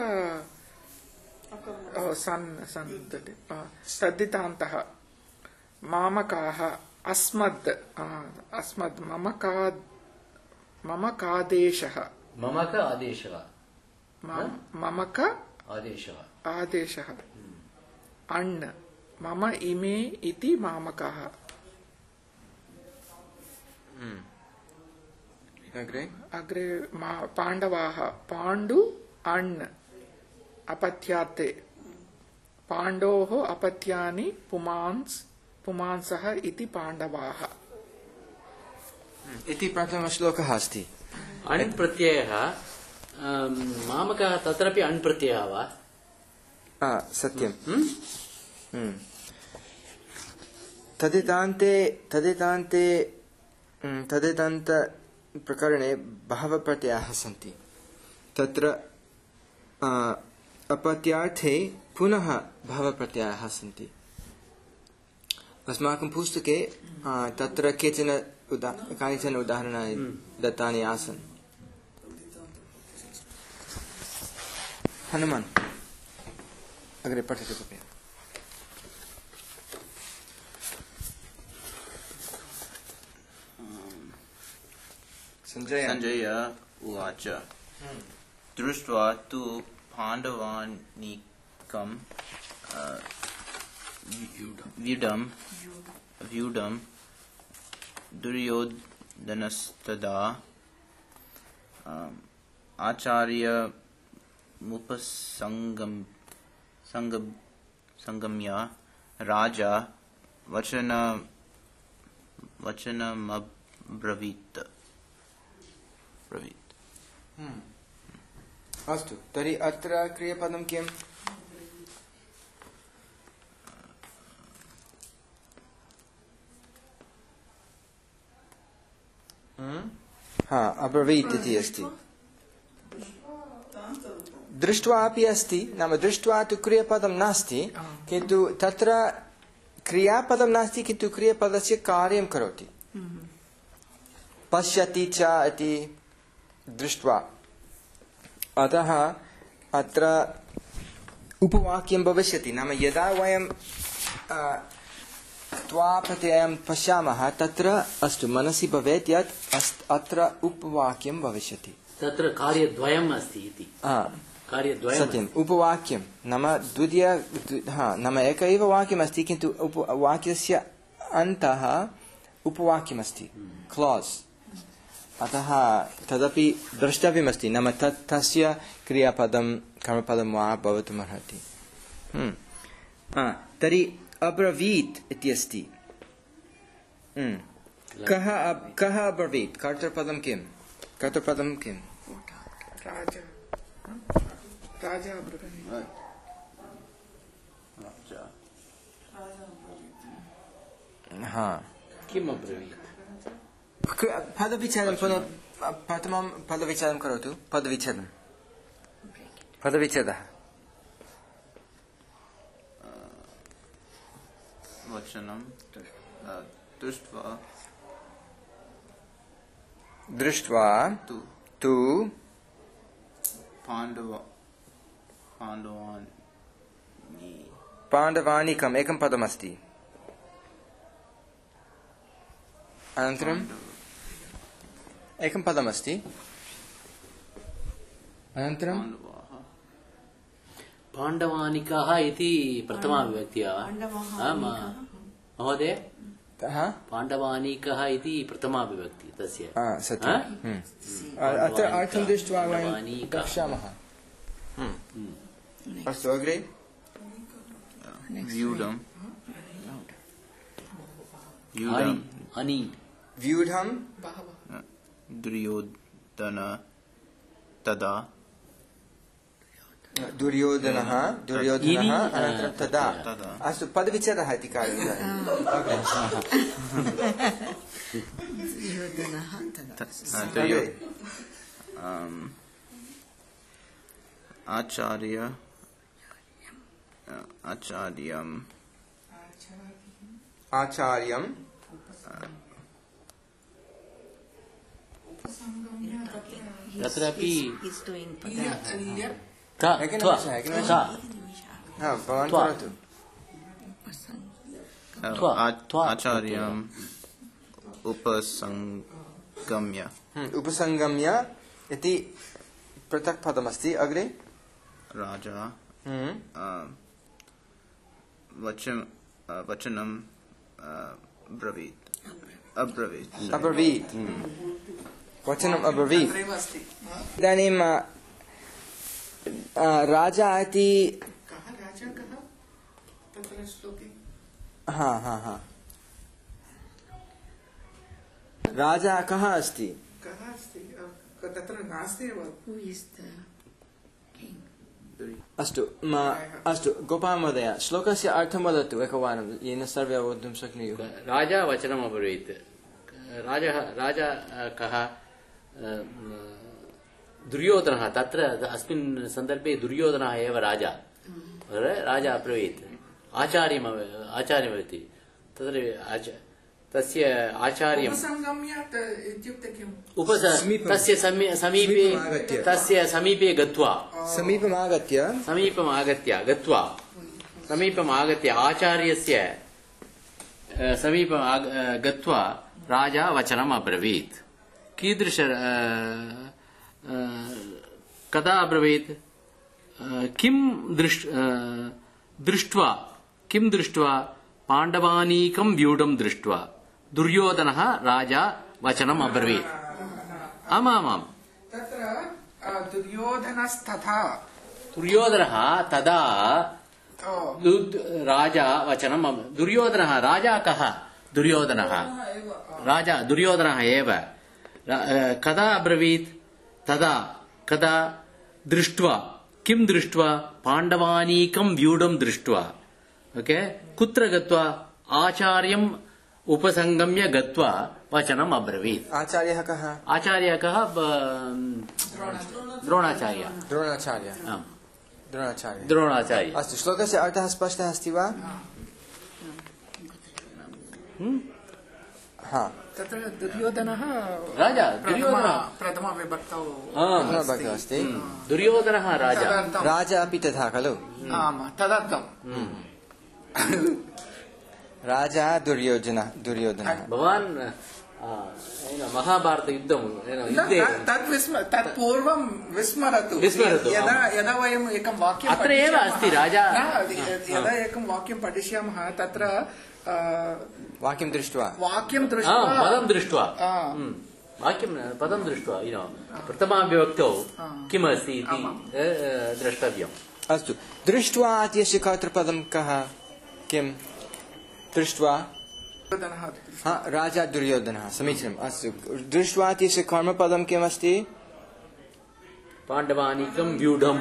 सन् सन् तद्धितान्तः मामकाः अस्मद् अस्मद् ममका ममकादेशः ममक आदेशः ममक आदेशः आदेशः अण् मम इमे इति मामकाः अग्रे अग्रे पाण्डवाः पाण्डु अण् अपत्याते पाण्डोः अपत्यानि पुमांस् पुमांसः इति पाण्डवाः इति प्रथमश्लोकः अस्ति अण् प्रत्ययः मामकः तत्रापि अण् प्रत्ययः वा सत्यं तदितान्ते तदितान्ते तदितान्त प्रकरणे बहवः प्रत्ययाः सन्ति तत्र अपत्यार्थे पुनः भवप्रत्ययाः सन्ति। अस्माकं पुस्तके तत्र केचन उदा कानिचन उदाहरणानि दत्तानि आसन्। हनुमान् अग्रे पठतु कृपया। संजय संजय उवाच दृष्ट्वा तु पाण्डवानीकं व्यूढं व्यूढं दुर्योधनस्तदा आचार्यमुपसंगम संगम संगम्य राजा वचन वचनमब्रवीत् ब्रवीत्। अस्तु, तर्हि अत्र क्रियापदं किम्? हा, अब्रवीत् इति अस्ति। दृष्ट्वा अपि अस्ति, नाम दृष्ट्वा तु क्रियापदं नास्ति, किन्तु तत्र क्रियापदं नास्ति, किन्तु क्रियापदस्य कार्यं करोति। पश्यति च इति दृष्ट्वा, अतः अत्र उपवाक्यं भविष्यति। नाम यदा वयं त्वा प्रत्ययं पश्यामः तत्र अस्तु मनसि भवेत् यत् अत्र उपवाक्यं भविष्यति। तत्र कार्यद्वयम् अस्ति इति। कार्यद्वयम् सत्यम्, उपवाक्यं नाम द्वितीय हा नाम एक एव वाक्यमस्ति, किन्तु उपवाक्यस्य अन्तः उपवाक्यमस्ति, क्लास्। अतः तदपि द्रष्टव्यमस्ति, नाम तत् तस्य क्रियापदं कर्मपदं वा भवितुमर्हति। तर्हि अब्रवीत् इत्यस्ति। कः कः अब्रवीत्? कर्तृपदं किं? कर्तृपदं किं? राजा राजा अब्रवीत्। हा, किम् अब्रवीत्? पदविच्छेदं पुनः प्रथमं पदविच्छेदं करोतु। पदविच्छेदं पदविच्छेदः वचनं दृष्ट्वा दृष्ट्वा तु तु पाण्डव पाण्डवान् पाण्डवानीकम् एकं पदमस्ति। अनन्तरम् एकं पदमस्ति। अनन्तरं पाण्डवानिकाः इति प्रथमा विभक्तिः महोदय। पाण्डवानीकः इति प्रथमा विभक्ति तस्य। सत्यम्। अत्र अर्थं दृष्ट्वा वयं पश्यामः। अस्तु, अग्रे व्यूढं हनि व्यूढं दुर्योधन तदा दुर्योधनः दुर्योधनः अनन्तरं तदा। अस्तु, पदविच्छेदः इति कार्यं। आचार्य आचार्यम् आचार्यं तत्रापि आचार्यम् उपसंगम्य उपसंगम्य इति पृथक् पदमस्ति। अग्रे राजा वचन वचनं ब्रवीत् अब्रवीत् अब्रवीत् वचनम् अब्रवीत्। इदानीं राजा इति हा हा हा राजा कः अस्ति? अस्तु अस्तु गोपाल महोदय, श्लोकस्य अर्थं वदतु एकवारं, येन सर्वे अवगन्तुं शक्नुयुः। राजा वचनम् अब्रवीत्। राजा राजा कः? दुर्योधनः तत्र अस्मिन् सन्दर्भे दुर्योधनः एव राजा राजा अब्रवीत् आचार्यम् आचार्यमिति तत्र तस्य आचार्यम् उपस तस्य समीपे तस्य समीपे गत्वा समीपमागत्य समीपमागत्य गत्वा समीपमागत्य आचार्यस्य समीपं गत्वा राजा वचनम् अब्रवीत् कीदृश कदा अब्रवीत् किं दृष्ट्वा किं दृष्ट्वा पाण्डवानीकं व्यूढं दृष्ट्वा दुर्योधनः राजा वचनम् अब्रवीत् आमामाम् तत्र दुर्योधनस्तथा दुर्योधनः तदा राजा वचनम् दुर्योधनः राजा कः दुर्योधनः राजा दुर्योधनः एव कदा अब्रवीत् तदा कदा दृष्ट्वा किं दृष्ट्वा पाण्डवानीकं व्यूढं दृष्ट्वा ओके कुत्र गत्वा आचार्यम् उपसंगम्य गत्वा वचनम् अब्रवीत् आचार्यः कः आचार्यः कः द्रोणाचार्य द्रोणाचार्य द्रोणाचार्य द्रोणाचार्य अस्तु श्लोकस्य अर्थः स्पष्टः अस्ति वा हा तत्र दुर्योधनः राजा दुर्योधनः प्रथमविभक्तौ प्रथमविभक्तौ अस्ति दुर्योधनः राजा राजा अपि तथा खलु आम् तदर्थं राजा दुर्योधनः दुर्योधनः भवान् महाभारतयुद्धं तत् विस्म तत् पूर्वं विस्मरतु यदा यदा वयम् एकं वाक्यम् अत्र एव अस्ति राजा यदा एकं वाक्यं पठिष्यामः तत्र वाक्यं दृष्ट्वा वाक्यं दृष्ट्वा पदं दृष्ट्वा वाक्यं पदं दृष्ट्वा प्रथमाविभक्तौ किमस्ति इति द्रष्टव्यम् अस्तु दृष्ट्वा इत्यस्य कर्तृपदं कः किं दृष्ट्वा राजा दुर्योधनः समीचीनम् अस्तु दृष्ट्वा इत्यस्य कर्मपदं किमस्ति पाण्डवानीकं व्यूढं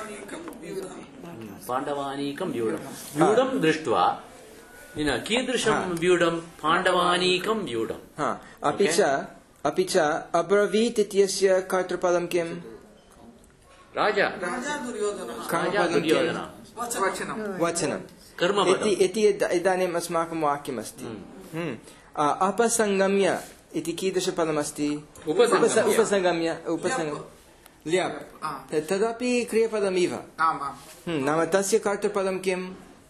पाण्डवानीकं व्यूढं व्यूढं दृष्ट्वा कीदृशं व्यूढं पाण्डवानीकं व्यूढं अपि च अपि च अब्रवीत् इत्यस्य कर्तृपदं किम् राजा दुर्योधनः वचनं कर्मपदम् इति इदानीम् अस्माकं वाक्यमस्ति अपसंगम्य इति कीदृशपदमस्ति उपसंगम्य उपसंगम्य ल्याप् तदपि क्रियपदमिव नाम तस्य कर्तृपदं किम्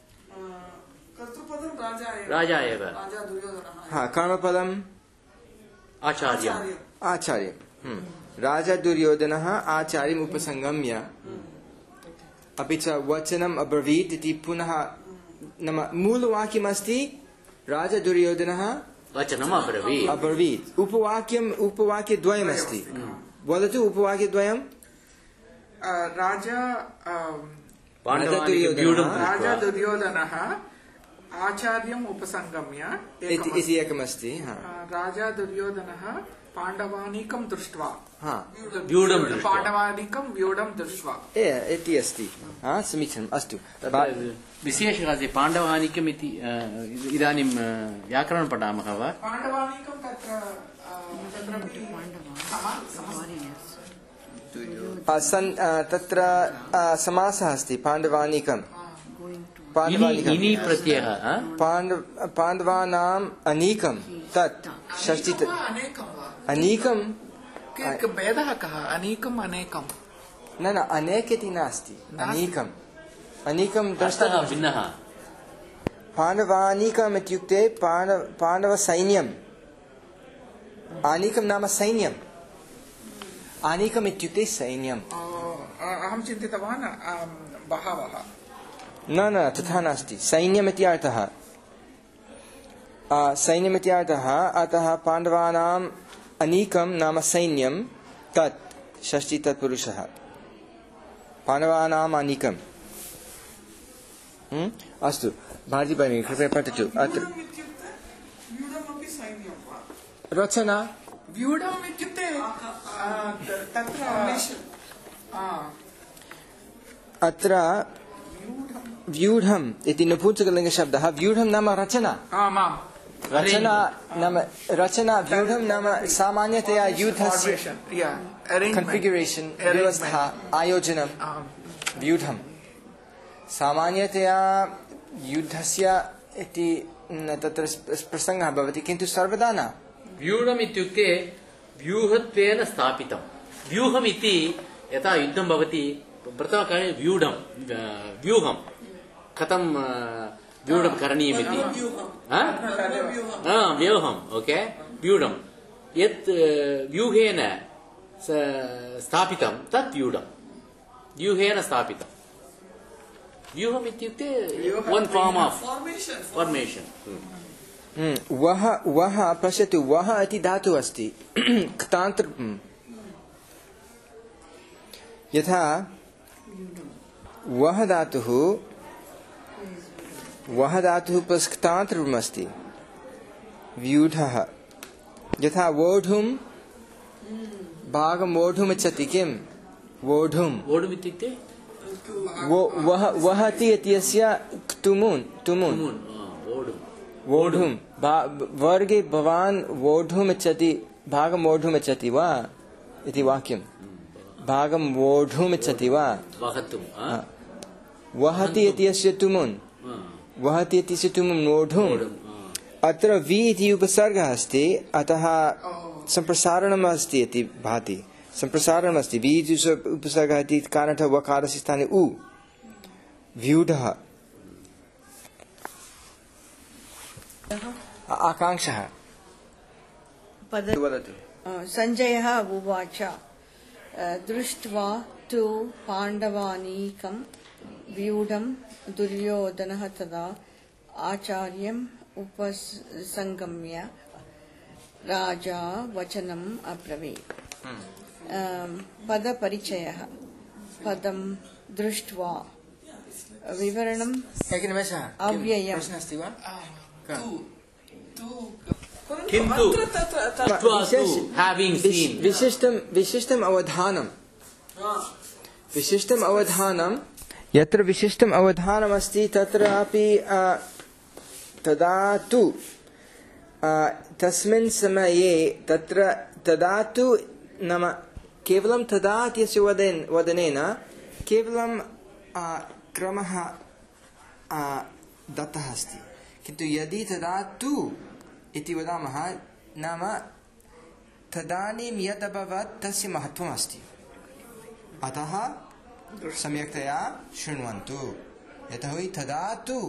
राजा एव हा कर्मपदम् आचार्यम् आचार्यम् राजा दुर्योधनः आचार्यम् उपसंगम्य अपि च वचनम् अब्रवीत् इति पुनः नाम मूलवाक्यमस्ति राजा दुर्योधनः वचनम् अब्रवीत् अब्रवीत् उपवाक्यम् उपवाक्यद्वयमस्ति वदतु उपवाक्यद्वयम् राजा राजा दुर्योधनः आचार्यम् उपसंगम्य इति एकमस्ति राजा दुर्योधनः पाण्डवानीकं दृष्ट्वा पाण्डवानीकं व्यूढं दृष्ट्वा इति अस्ति समीचीनम् अस्तु विशेषः अस्ति पाण्डवानीकम् इति इदानीं व्याकरणं पठामः वा पाण्डवानीकं तत्र तत्र समासः अस्ति पाण्डवानीकम् इनि प्रत्ययः पाण्डवानाम् अनीकं तत् षष्टि अनीकं भेदः कः अनीकम् अनेकं न न अनेक इति नास्ति अनीकम् अनीकं दृष्टः भिन्नः पाण्डवानीकम् इत्युक्ते पाण्डव पाण्डवसैन्यम् आनीकं नाम सैन्यम् आनीकम् इत्युक्ते सैन्यम् अहं चिन्तितवान् बहवः न न तथा नास्ति सैन्यमिति अर्थः सैन्यमिति अर्थः अतः पाण्डवानाम् अनीकं नाम सैन्यं तत् षष्ठी तत्पुरुषः पाण्डवानाम् अनीकम् अस्तु भारती भगिनी कृपया पठतु अत्र रचना व्यूढम् इत्युक्ते तत्र अत्र व्यूढम् इति नपुंसकलिङ्गशब्दः व्यूढं नाम रचना रचना नाम रचना व्यूढं नाम सामान्यतया युद्धस्य कन्फिगरेशन् व्यवस्था आयोजनं व्यूढं सामान्यतया युद्धस्य इति तत्र प्रसङ्गः भवति किन्तु सर्वदा न व्यूढम् इत्युक्ते व्यूहत्वेन स्थापितं व्यूहम् इति यथा युद्धं भवति प्रथमकाले व्यूढं व्यूहं कथं व्यूढं करणीयमिति व्यूहम् ओके व्यूढं यत् व्यूहेन स्थापितं तत् व्यूढं व्यूहेन स्थापितं व्यूहम् इत्युक्ते वन् फार्म् आफ् फार्मेशन् वह वह पश्यतु वह इति धातुः अस्ति क्तान्त्र यथा वह धातुः वह धातुः प्लस् क्तान्त्रम् अस्ति व्यूढः यथा वोढुं भागं वोढुम् इच्छति किं वोढुं वोढुम् इत्युक्ते वह वहति इत्यस्य तुमुन् तुमुन् वोढुं वर्गे भवान् वोढुम् इच्छति भागं वोढुम् इच्छति वा इति वाक्यं भागं वोढुम् इच्छति वा वहति इत्यस्य तुमुन् वहति इत्यस्य तुमुन् वोढुम् अत्र वि इति उपसर्गः अस्ति अतः सम्प्रसारणम् अस्ति इति भाति सम्प्रसारणम् अस्ति वि इति उपसर्गः इति कारणतः वकारस्य स्थाने उ व्यूढः आकांक्षः वदतु सञ्जयः उवाच दृष्ट्वा तु पाण्डवानीकं व्यूढं दुर्योधनः तदा आचार्यम् उपसंगम्य राजा वचनम् अब्रवीत् पदपरिचयः पदं दृष्ट्वा विवरणम् अव्ययम् विशिष्टं विशिष्टम् अवधानं विशिष्टम् अवधानं यत्र विशिष्टम् अवधानम् अस्ति तत्रापि तदा तु तस्मिन् समये तत्र तदा तु नाम केवलं तदा इत्यस्य वदन वदनेन केवलं क्रमः दत्तः अस्ति किन्तु यदि तदा तु इति वदामः नाम तदानीं यद् अभवत् तस्य महत्त्वम् अस्ति अतः सम्यक्तया शृण्वन्तु यतोहि तदा तु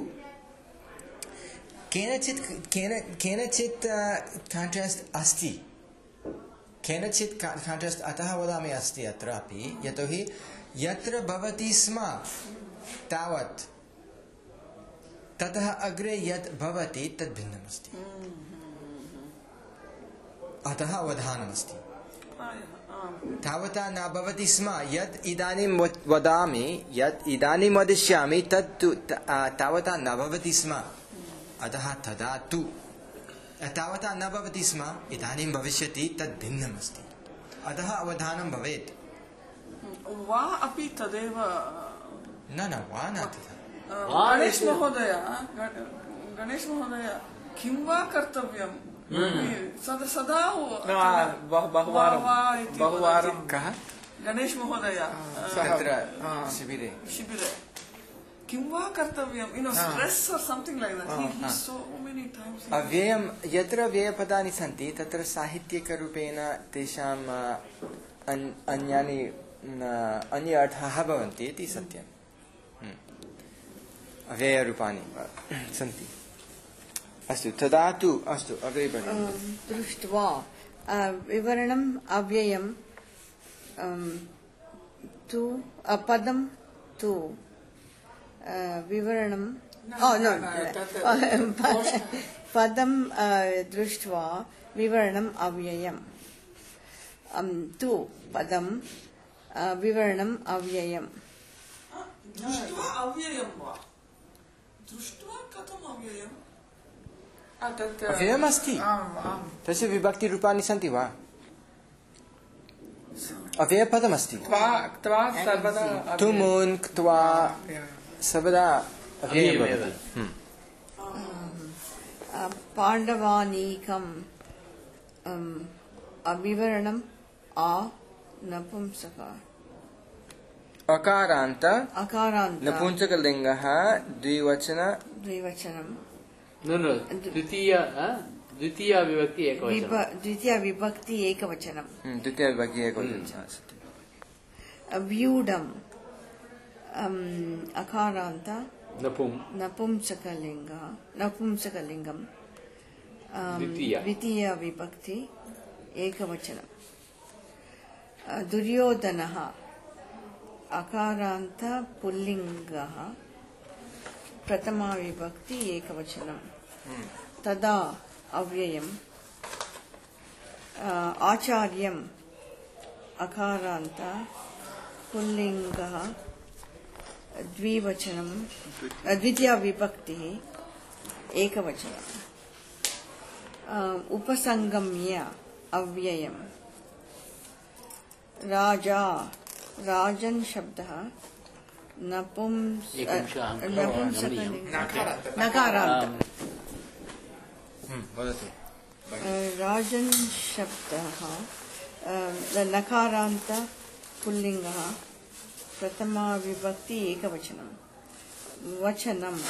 केनचित् केन केनचित् काण्ट्रास्ट् अस्ति केनचित् काण्ट्रास्ट् अतः वदामि अस्ति अत्रापि यतोहि यत्र भवति स्म तावत् ततः अग्रे यत् भवति तद् भिन्नमस्ति अतः अवधानमस्ति तावता न भवति स्म यत् इदानीं वदामि यत् इदानीं वदिष्यामि तत् तावता न भवति स्म अतः तदा तु तावता न भवति स्म इदानीं भविष्यति तद् भिन्नमस्ति अतः अवधानं भवेत् वा अपि तदेव न न वा न तथा गणेश महोदय गणेश महोदय किं वा कर्तव्यं सदा बहुवारं कः गणेश महोदय तत्र शिबिरे शिबिरे किं वा कर्तव्यं यु नो स्ट्रेस् और समथिंग लाइक दैट ही सो मेनी टाइम्स अव्ययं यत्र व्ययपदानि सन्ति तत्र साहित्यिकरूपेण तेषां अन्यानि अन्य अर्थाः भवन्ति इति सत्यम् अव्ययरूपाणि सन्ति अस्तु तदा तु अस्तु अग्रे दृष्ट्वा विवरणम् अव्ययं तु पदं तु विवरणं पदं दृष्ट्वा विवरणम् अव्ययम् तु पदं विवरणम् अव्ययम् दृष्ट्वा अव्ययं वा दृष्ट्वा कथम् अव्ययम् अव्ययमस्ति तस्य विभक्तिरूपाणि सन्ति वा अव्ययपदमस्ति तुमुन् क्त्वा सर्वदा अव्ययं भवति पाण्डवानीकम् अविवरणम् आ नपुंसक अकारान्त अकारान्त नपुंसकलिङ्गः द्विवचन द्विवचनम् No, no. द्वितीया द्वितीया विभक्ति एकवचनं. द्वितीया विभक्ति एकवचनं. द्वितीया विभक्ति एकवचनं. व्यूढम् अकारान्त नपुं नपुंसकलिङ्ग नपुंसकलिङ्गम् द्वितीया द्वितीया विभक्ति एकवचनं. दुर्योधनः अकारान्त पुल्लिङ्गः प्रथमा विभक्ति एकवचनं. तदा अव्ययम्. आचार्यम् अकारान्त पुल्लिङ्गः द्विवचनं द्वितीया विभक्तिः एकवचनम्. उपसंगम्य अव्ययम्. राजा राजन् शब्दः नपुंसकलिङ्गः राजन् शब्दः नकारान्त पुल्लिङ्गः प्रथमा विभक्ति एकवचनं. वचनम्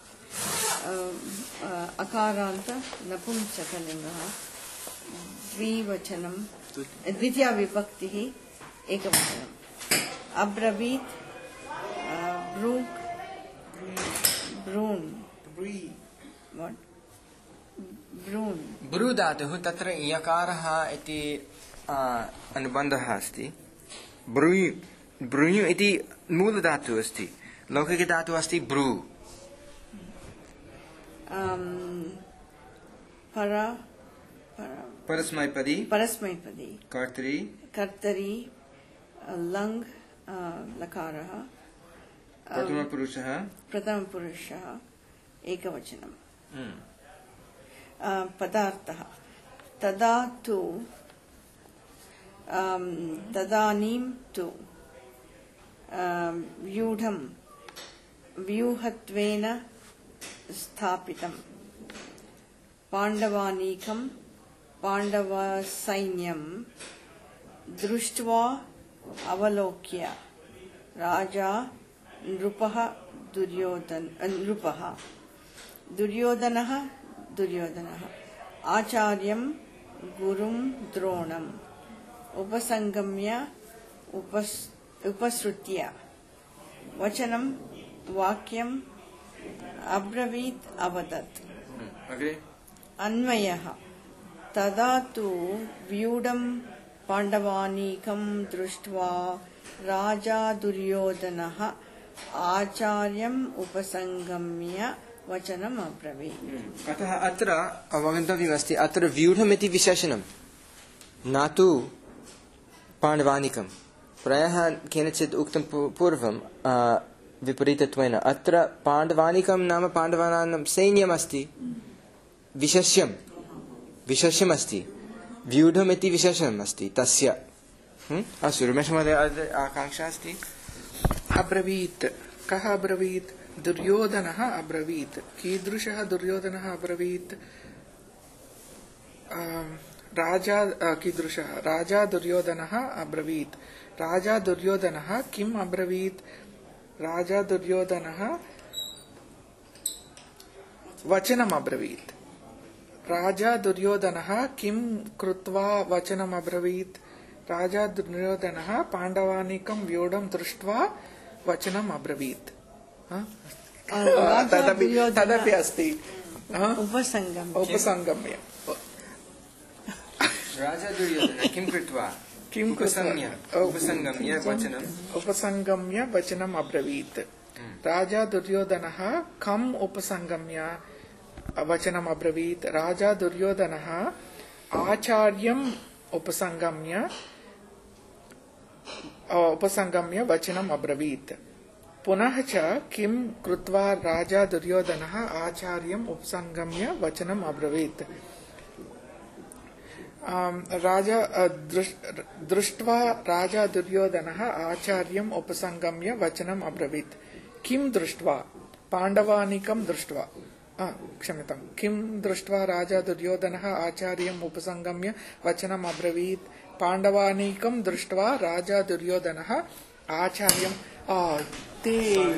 अकारान्त नपुंसकलिङ्गः द्विवचनं द्वितीया विभक्तिः एकवचनम्. अब्रवीत् ब्रूक् ब्रून् ब्रून् ब्रू धातुः तत्र यकारः इति अनुबन्धः अस्ति. ब्रूयु ब्रूयु इति मूलधातुः अस्ति. लौकिकधातुः अस्ति ब्रू. परस्मैपदी परस्मैपदी कर्तरी कर्तरी लङ् लकारः प्रथमपुरुषः प्रथमपुरुषः एकवचनं. पदार्थः तदा तु तदानीं तु व्यूढं व्यूहत्वेन स्थापितं. पाण्डवानीकं पाण्डवसैन्यं दृष्ट्वा अवलोक्य राजा नृपः दुर्योधन नृपः दुर्योधनः दुर्योधनः आचार्यं गुरुं द्रोणम् उपसंगम्य उपस् उपसृत्य. वचनं वाक्यम् अब्रवीत् अवदत्. अन्वयः तदा तु व्यूढं पाण्डवानीकं दृष्ट्वा राजा दुर्योधनः आचार्यम् उपसंगम्य वचनम् अब्रवीत्. अतः अत्र अवगन्तव्यमस्ति अत्र व्यूढमिति विशेषणं न तु पाण्डवानीकं. प्रायः केनचित् उक्तं पूर्वं विपरीतत्वेन अत्र पाण्डवानीकं नाम पाण्डवानां सैन्यमस्ति. विशेष्यं विशेष्यमस्ति. व्यूढमिति विशेषणम् अस्ति तस्य. अस्तु रमेशमहोदय आकाङ्क्षा अस्ति. अब्रवीत् कः अब्रवीत्? दुर्योधनः अब्रवीत्. कीदृशः दुर्योधनः अब्रवीत्? राजा कीदृशः? राजा दुर्योधनः अब्रवीत्. राजा दुर्योधनः किम् अब्रवीत्? राजा दुर्योधनः वचनम् अब्रवीत्. राजा दुर्योधनः किं कृत्वा वचनम् अब्रवीत्? राजा दुर्योधनः पाण्डवानीकं व्यूढं दृष्ट्वा वचनम् अब्रवीत्. तदपि तदपि अस्ति. उपसंगम्य उपसंगम्य राजा दुर्योधनः किं कृत्वा किं उपसंगम्य उपसंगम्य वचनम् उपसंगम्य वचनम् अब्रवीत्. राजा दुर्योधनः कम् उपसंगम्य वचनम् अब्रवीत्? राजा दुर्योधनः आचार्यम् उपसंगम्य उपसंगम्य वचनम् अब्रवीत्. पुनः च किं कृत्वा राजा दुर्योधनः आचार्यम् उपसंगम्य वचनम् अब्रवीत्? राजा दृष्ट्वा राजा दुर्योधनः आचार्यम् उपसंगम्य वचनम् अब्रवीत्. किं दृष्ट्वा? पाण्डवानीकं दृष्ट्वा. क्षम्यतां किं दृष्ट्वा राजा दुर्योधनः आचार्यम् उपसंगम्य वचनम् अब्रवीत् पाण्डवानीकं दृष्ट्वा राजा दुर्योधनः आचार्यं ते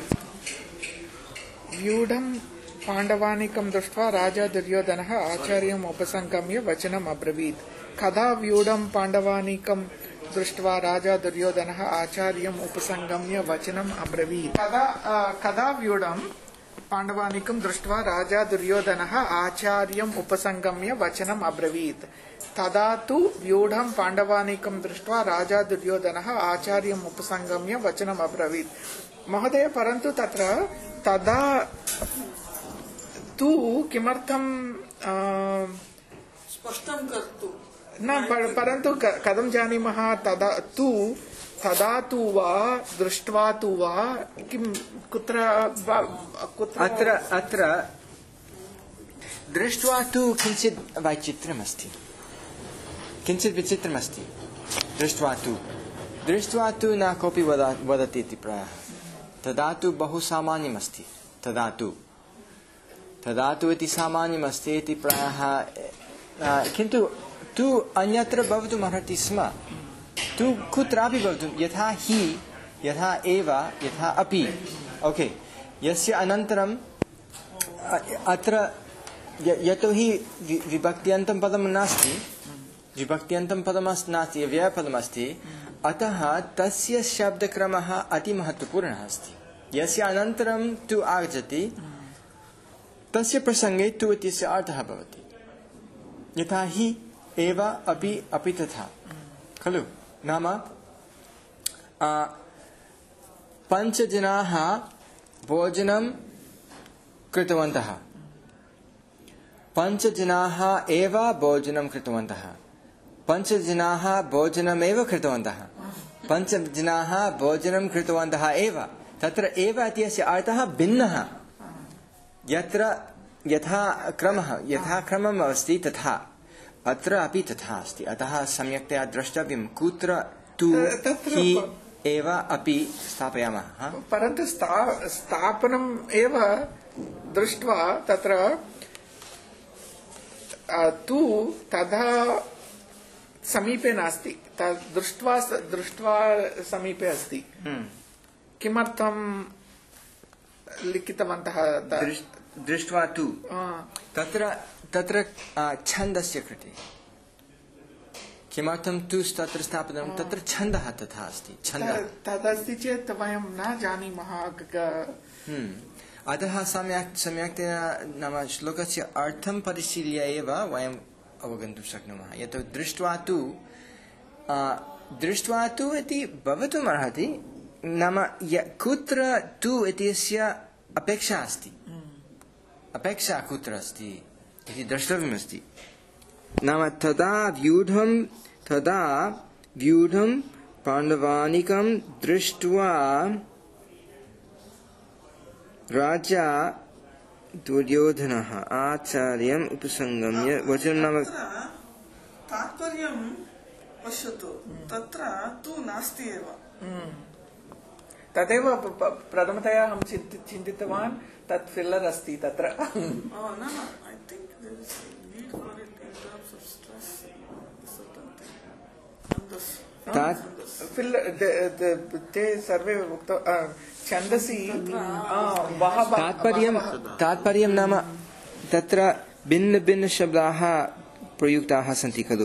व्यूढं पाण्डवानीकं दृष्ट्वा राजा दुर्योधनः आचार्यम् उपसंगम्य वचनम् अब्रवीत् कदा व्यूढं पाण्डवानीकं दृष्ट्वा राजा दुर्योधनः आचार्यम् उपसंगम्य वचनम् अब्रवीत् कदा कदा व्यूढं पाण्डवानीकं दृष्ट्वा राजा दुर्योधनः आचार्यम् उपसंगम्य वचनम् अब्रवीत् तदा तु व्यूढं पाण्डवानीकं दृष्ट्वा राजा दुर्योधनः आचार्यम् उपसंगम्य वचनम् अब्रवीत् महोदय परन्तु तत्र तदा तु किमर्थं स्पष्टं कर्तुं न परन्तु कथं जानीमः तदा तु तदा तु वा दृष्ट्वा तु वा किं कुत्र अत्र अत्र दृष्ट्वा तु किञ्चित् वैचित्र्यमस्ति किञ्चित् विचित्रमस्ति दृष्ट्वा तु दृष्ट्वा तु न कोऽपि वदति इति प्रायः तदा तु बहु सामान्यमस्ति तदा तु तदा तु इति सामान्यमस्ति इति प्रायः किन्तु तु अन्यत्र भवितुमर्हति स्म तु कुत्रापि भवतु यथा हि यथा एव यथा अपि ओके यस्य अनन्तरं अत्र यतोहि विभक्त्यन्तं पदं नास्ति विभक्त्यन्तं पदं नास्ति व्ययपदमस्ति अतः तस्य शब्दक्रमः अतिमहत्त्वपूर्णः अस्ति यस्य अनन्तरं तु आगच्छति तस्य प्रसङ्गे तु इत्यस्य अर्थः भवति यथा हि एव अपि अपि तथा खलु नाम पञ्चजनाः भोजनं कृतवन्तः पञ्चजनाः एव भोजनं कृतवन्तः पञ्चजनाः भोजनमेव कृतवन्तः पञ्चजनाः भोजनं कृतवन्तः एव तत्र एव इत्यस्य अर्थः भिन्नः यत्र यथा क्रमः यथा क्रमम् अस्ति तथा अत्र अपि तथा अस्ति अतः सम्यक्तया द्रष्टव्यं कुत्र तु हि एव अपि स्थापयामः परन्तु स्थापनम् एव दृष्ट्वा तत्र तु तदा समीपे नास्ति दृष्ट्वा दृष्ट्वा समीपे अस्ति किमर्थं लिखितवन्तः दृष्ट्वा तु तत्र तत्र छन्दस्य कृते किमर्थं तु तत्र स्थापितं तत्र छन्दः तथा अस्ति छन्दः तदस्ति चेत् वयं न जानीमः अतः सम्यक् सम्यक्तया नाम श्लोकस्य अर्थं परिशील्य एव वयम् अवगन्तुं शक्नुमः यतो दृष्ट्वा तु दृष्ट्वा तु इति भवितुमर्हति नाम कुत्र तु इत्यस्य अपेक्षा अस्ति अपेक्षा कुत्र अस्ति इति द्रष्टव्यमस्ति नाम तदा व्यूढं तदा व्यूढं पाण्डवानीकं दृष्ट्वा राजा दुर्योधनः आचार्यम् उपसंगम्य वचनं नाम तात्पर्यं पश्यतु तत्र तु नास्ति एव तदेव प्रथमतया अहं चिन्तितवान् तत् फिल्लर् अस्ति तत्र ते सर्वे उक्त छन्दसि तात्पर्यं तात्पर्यं नाम तत्र भिन्न भिन्न शब्दाः प्रयुक्ताः सन्ति खलु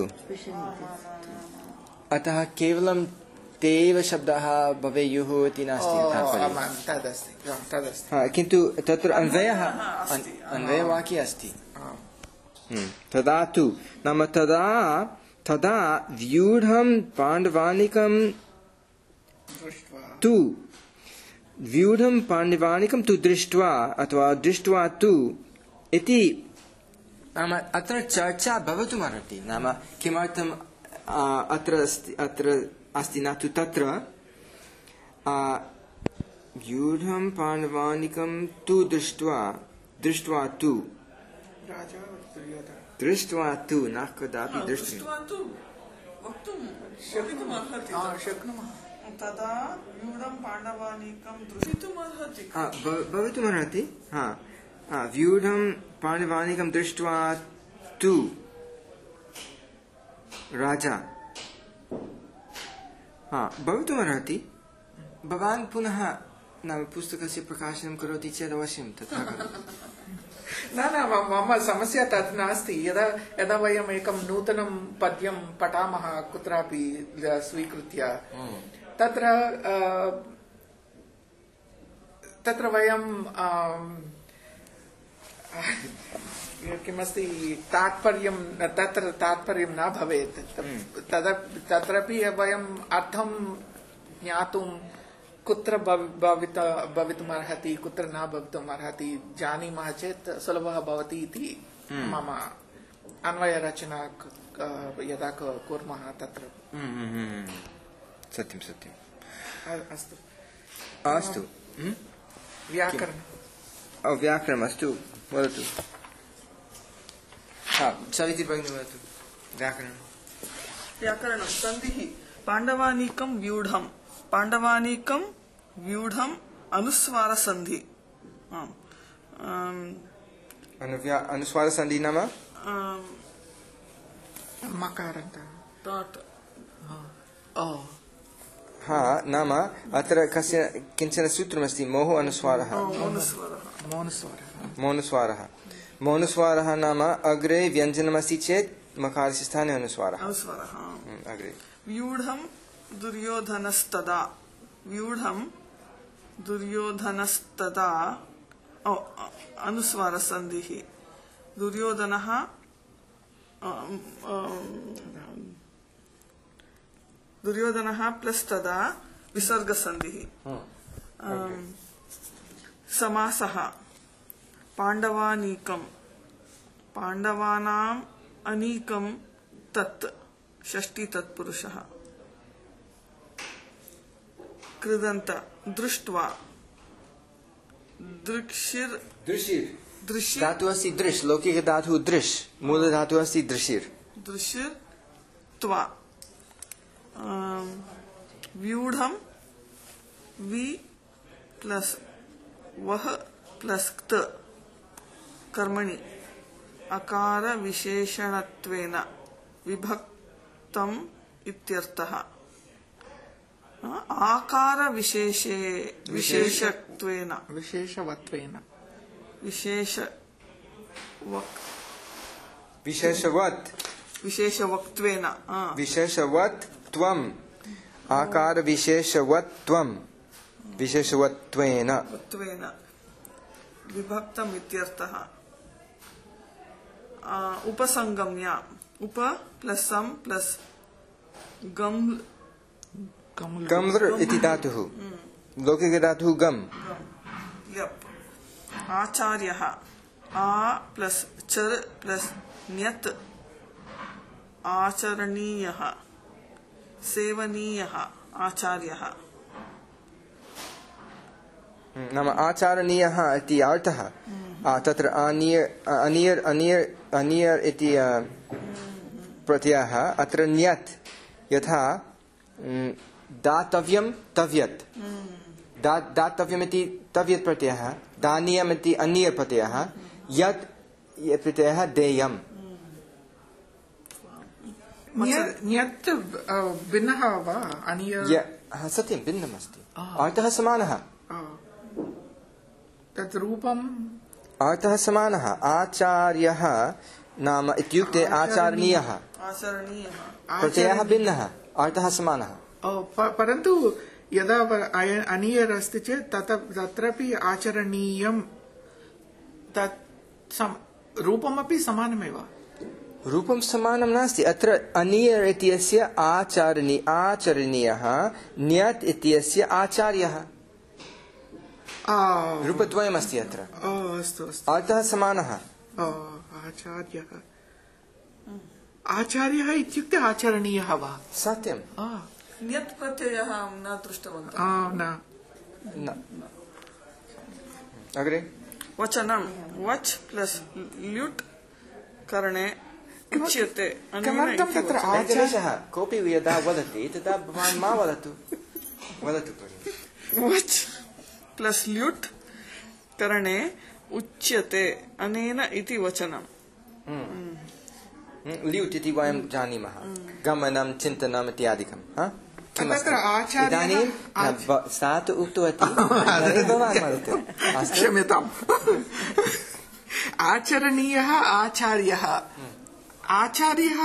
अतः केवलं ते एव शब्दाः भवेयुः इति नास्ति तात्पर्यं किन्तु तत्र अन्वयः अन्वयवाक्ये अस्ति तदा तु नाम तदा तदा व्यूढं पाण्डवानीकं तु व्यूढं पाण्डवानीकं तु दृष्ट्वा अथवा दृष्ट्वा तु इति नाम अत्र चर्चा भवितुमर्हति नाम किमर्थम् अत्र अस्ति अत्र अस्ति न तु तत्र व्यूढं पाण्डवानीकं तु दृष्ट्वा दृष्ट्वा तु दृष्ट्वा तु न कदापि दृष्ट्वा शक्नुमः तदा व्यूढं पाण्डवानीकं द्रष्टुमर्हति भवितुमर्हति हा व्यूढं पाण्डवानीकं दृष्ट्वा तु राजा हा भवितुमर्हति। भवान् पुनः नाम पुस्तकस्य प्रकाशनं करोति चेत् अवश्यं तथा करोतु। न न मम समस्या तत् नास्ति। यदा यदा वयम् एकं नूतनं पद्यं पठामः कुत्रापि स्वीकृत्य तत्र तत्र वयं किमस्ति तात्पर्यं तत्र तात्पर्यं न भवेत्। तद तत्रापि वयम् अर्थं ज्ञातुं कुत्र भवित भवितुमर्हति कुत्र न भवितुमर्हति जानीमः चेत् सुलभः भवति इति मम अन्वयरचना यदा कुर्मः तत्र। सत्यं सत्यम्। अस्तु अस्तु व्याकरणं व्याकरणम् अस्तु वदतु। सविति भगिनी वदतु। व्याकरणं व्याकरणं सन्धिः पाण्डवानीकं व्यूढं पाण्डवानीकं व्यूढं अनुस्वारसन्धि। अनुस्वारसन्धि नाम मकारान्त हा नाम अत्र कस्य किञ्चन सूत्रमस्ति मोह अनुस्वारः मौनस्वारः मौनस्वारः नाम अग्रे व्यञ्जनमस्ति चेत् मकारस्य स्थाने अनुस्वारः अग्रे। व्यूढं दुर्योधनस्तदा व्यूढं दुर्योधनस्तदा अनुस्वारसन्धिः दुर्योधनः दुर्योधनः प्लस तदा विसर्गसन्धिः। समासः पाण्डवानीकं पाण्डवानाम् अनीकं तत् षष्ठी तत्पुरुषः। कृदन्त दृष्ट्वा दृक्षिर् दृशिर् दृशि धातुः अस्ति दृश् लौकिक धातुः दृश् मूल धातुः अस्ति दृशिर् दृशिर् त्वा व्यूढं वि प्लस वह प्लस क्त कर्मणि अकार विशेषणत्वेन विभक्तम् इत्यर्थः। आकार विशेषे विशेषत्वेन विशेषवत्वेन विशेष विशेषवत् विशेषवक्त्वेन विशेषवत् त्वम् आकार विशेषवत्त्वम् विशेषवत्त्वेन त्वेन विभक्तम् इत्यर्थः। उपसंगम्य उप प्लस सम प्लस गम गम्र इति धातुः लौकिक धातुः गम। आचार्यः आ प्लस चर प्लस न्यत् आचरणीयः सेवनीयः आचार्यः। नाम आचारणीयः इति अर्थः। तत्र अनियर् अनियर् अनियर् अनियर् इति प्रत्ययः अत्र न्यत् यथा दातव्यं तव्यत् दातव्यम् इति तव्यत् प्रत्ययः दानीयम् इति अन्यर् प्रत्ययः यत् प्रत्ययः देयम्। न्यत् भिन्नः वा अन्य सत्यं भिन्नमस्ति अर्थः समानः तत् रूपम् अर्थः समानः। आचार्यः नाम इत्युक्ते आचरणीयः प्रत्ययः भिन्नः अर्थः समानः। परन्तु यदा अनियर् अस्ति चेत् तत्रापि आचरणीयं तत् रूपमपि समानमेव। रूपं समानं नास्ति अत्र अनियर् इत्यस्य आचरणी आचरणीयः न्यत् इत्यस्य आचार्यः रूपद्वयमस्ति अत्र। अस्तु अस्तु अर्थः समानः। आचार्यः आचार्यः इत्युक्ते आचरणीयः वा? सत्यं न्यत् प्रत्ययः न दृष्टवन्तः न अग्रे वचनं वच् प्लस ल्युट् करणे उच्यते। किमर्थं तत्र आचार्यः कोऽपि यदा वदति तदा भवान् मा वदतु वदतु वच् प्लस ल्युट् करणे उच्यते अनेन इति वचनम् ल्यूट् इति वयं जानीमः गमनं चिन्तनम् इत्यादिकं हा? किमस्ति? तत्र आचार्यः- इदानीं आच- ब- सा तु उक्तवती तर्हि भवान् वदतु। अस्तु? क्षम्यताम् आचरणीयः आचार्यः आचार्यः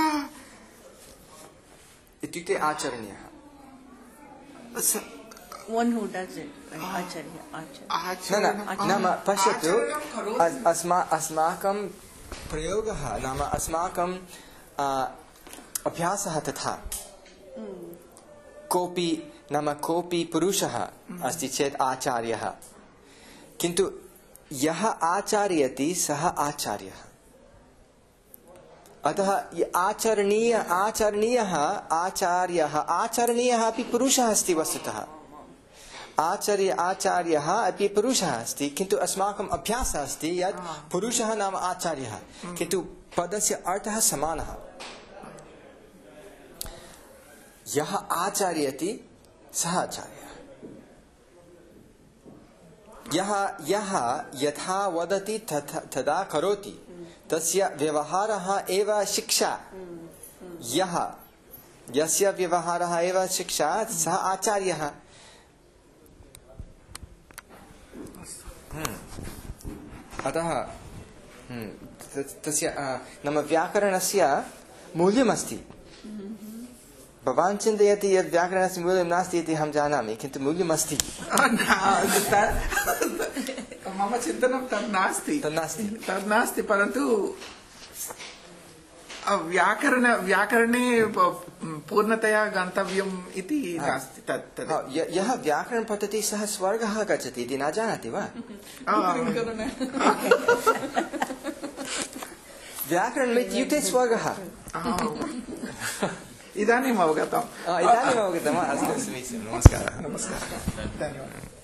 इत्युक्ते आचरणीयः स- One who does it, right? Acharya, acharya. न न नाम पश्यतु अस्- अस्मा अस्माकं प्रयोगः नाम अस्माकं आ, अभ्यासः तथा कोऽपि नाम कोऽपि पुरुषः अस्ति चेत् आचार्यः किन्तु यः आचार्यति सः आचार्यः अतः य- आचरणीय आचरणीयः आचार्यः आचरणीयः अपि पुरुषः अस्ति वस्तुतः आचार्य आचार्यः अपि पुरुषः अस्ति किन्तु अस्माकम् अभ्यासः अस्ति यत् पुरुषः नाम आचार्यः किन्तु पदस्य अर्थः समानः यः आचार्यति सः आचार्यः यः यः यथा वदति तथा तदा करोति तस्य व्यवहारः एव शिक्षा यः यस्य व्यवहारः एव शिक्षा सः आचार्यः अतः तस्य नाम व्याकरणस्य मूल्यमस्ति भवान् चिन्तयति यत् व्याकरणस्य मूल्यं नास्ति इति अहं जानामि किन्तु मूल्यमस्ति मम चिन्तनं तद् नास्ति तन्नास्ति तद् नास्ति परन्तु व्याकरण व्याकरणे पूर्णतया गन्तव्यम् इति नास्ति तत् तद् य- यः व्याकरणं पठति सः स्वर्गः गच्छति इति न जानाति वा व्याकरणम् इत्युक्ते स्वर्गः इदानीम् अवगतम् इदानीम् अवगतं वा अस्तु समीचीनं नमस्कारः नमस्कारः धन्यवादः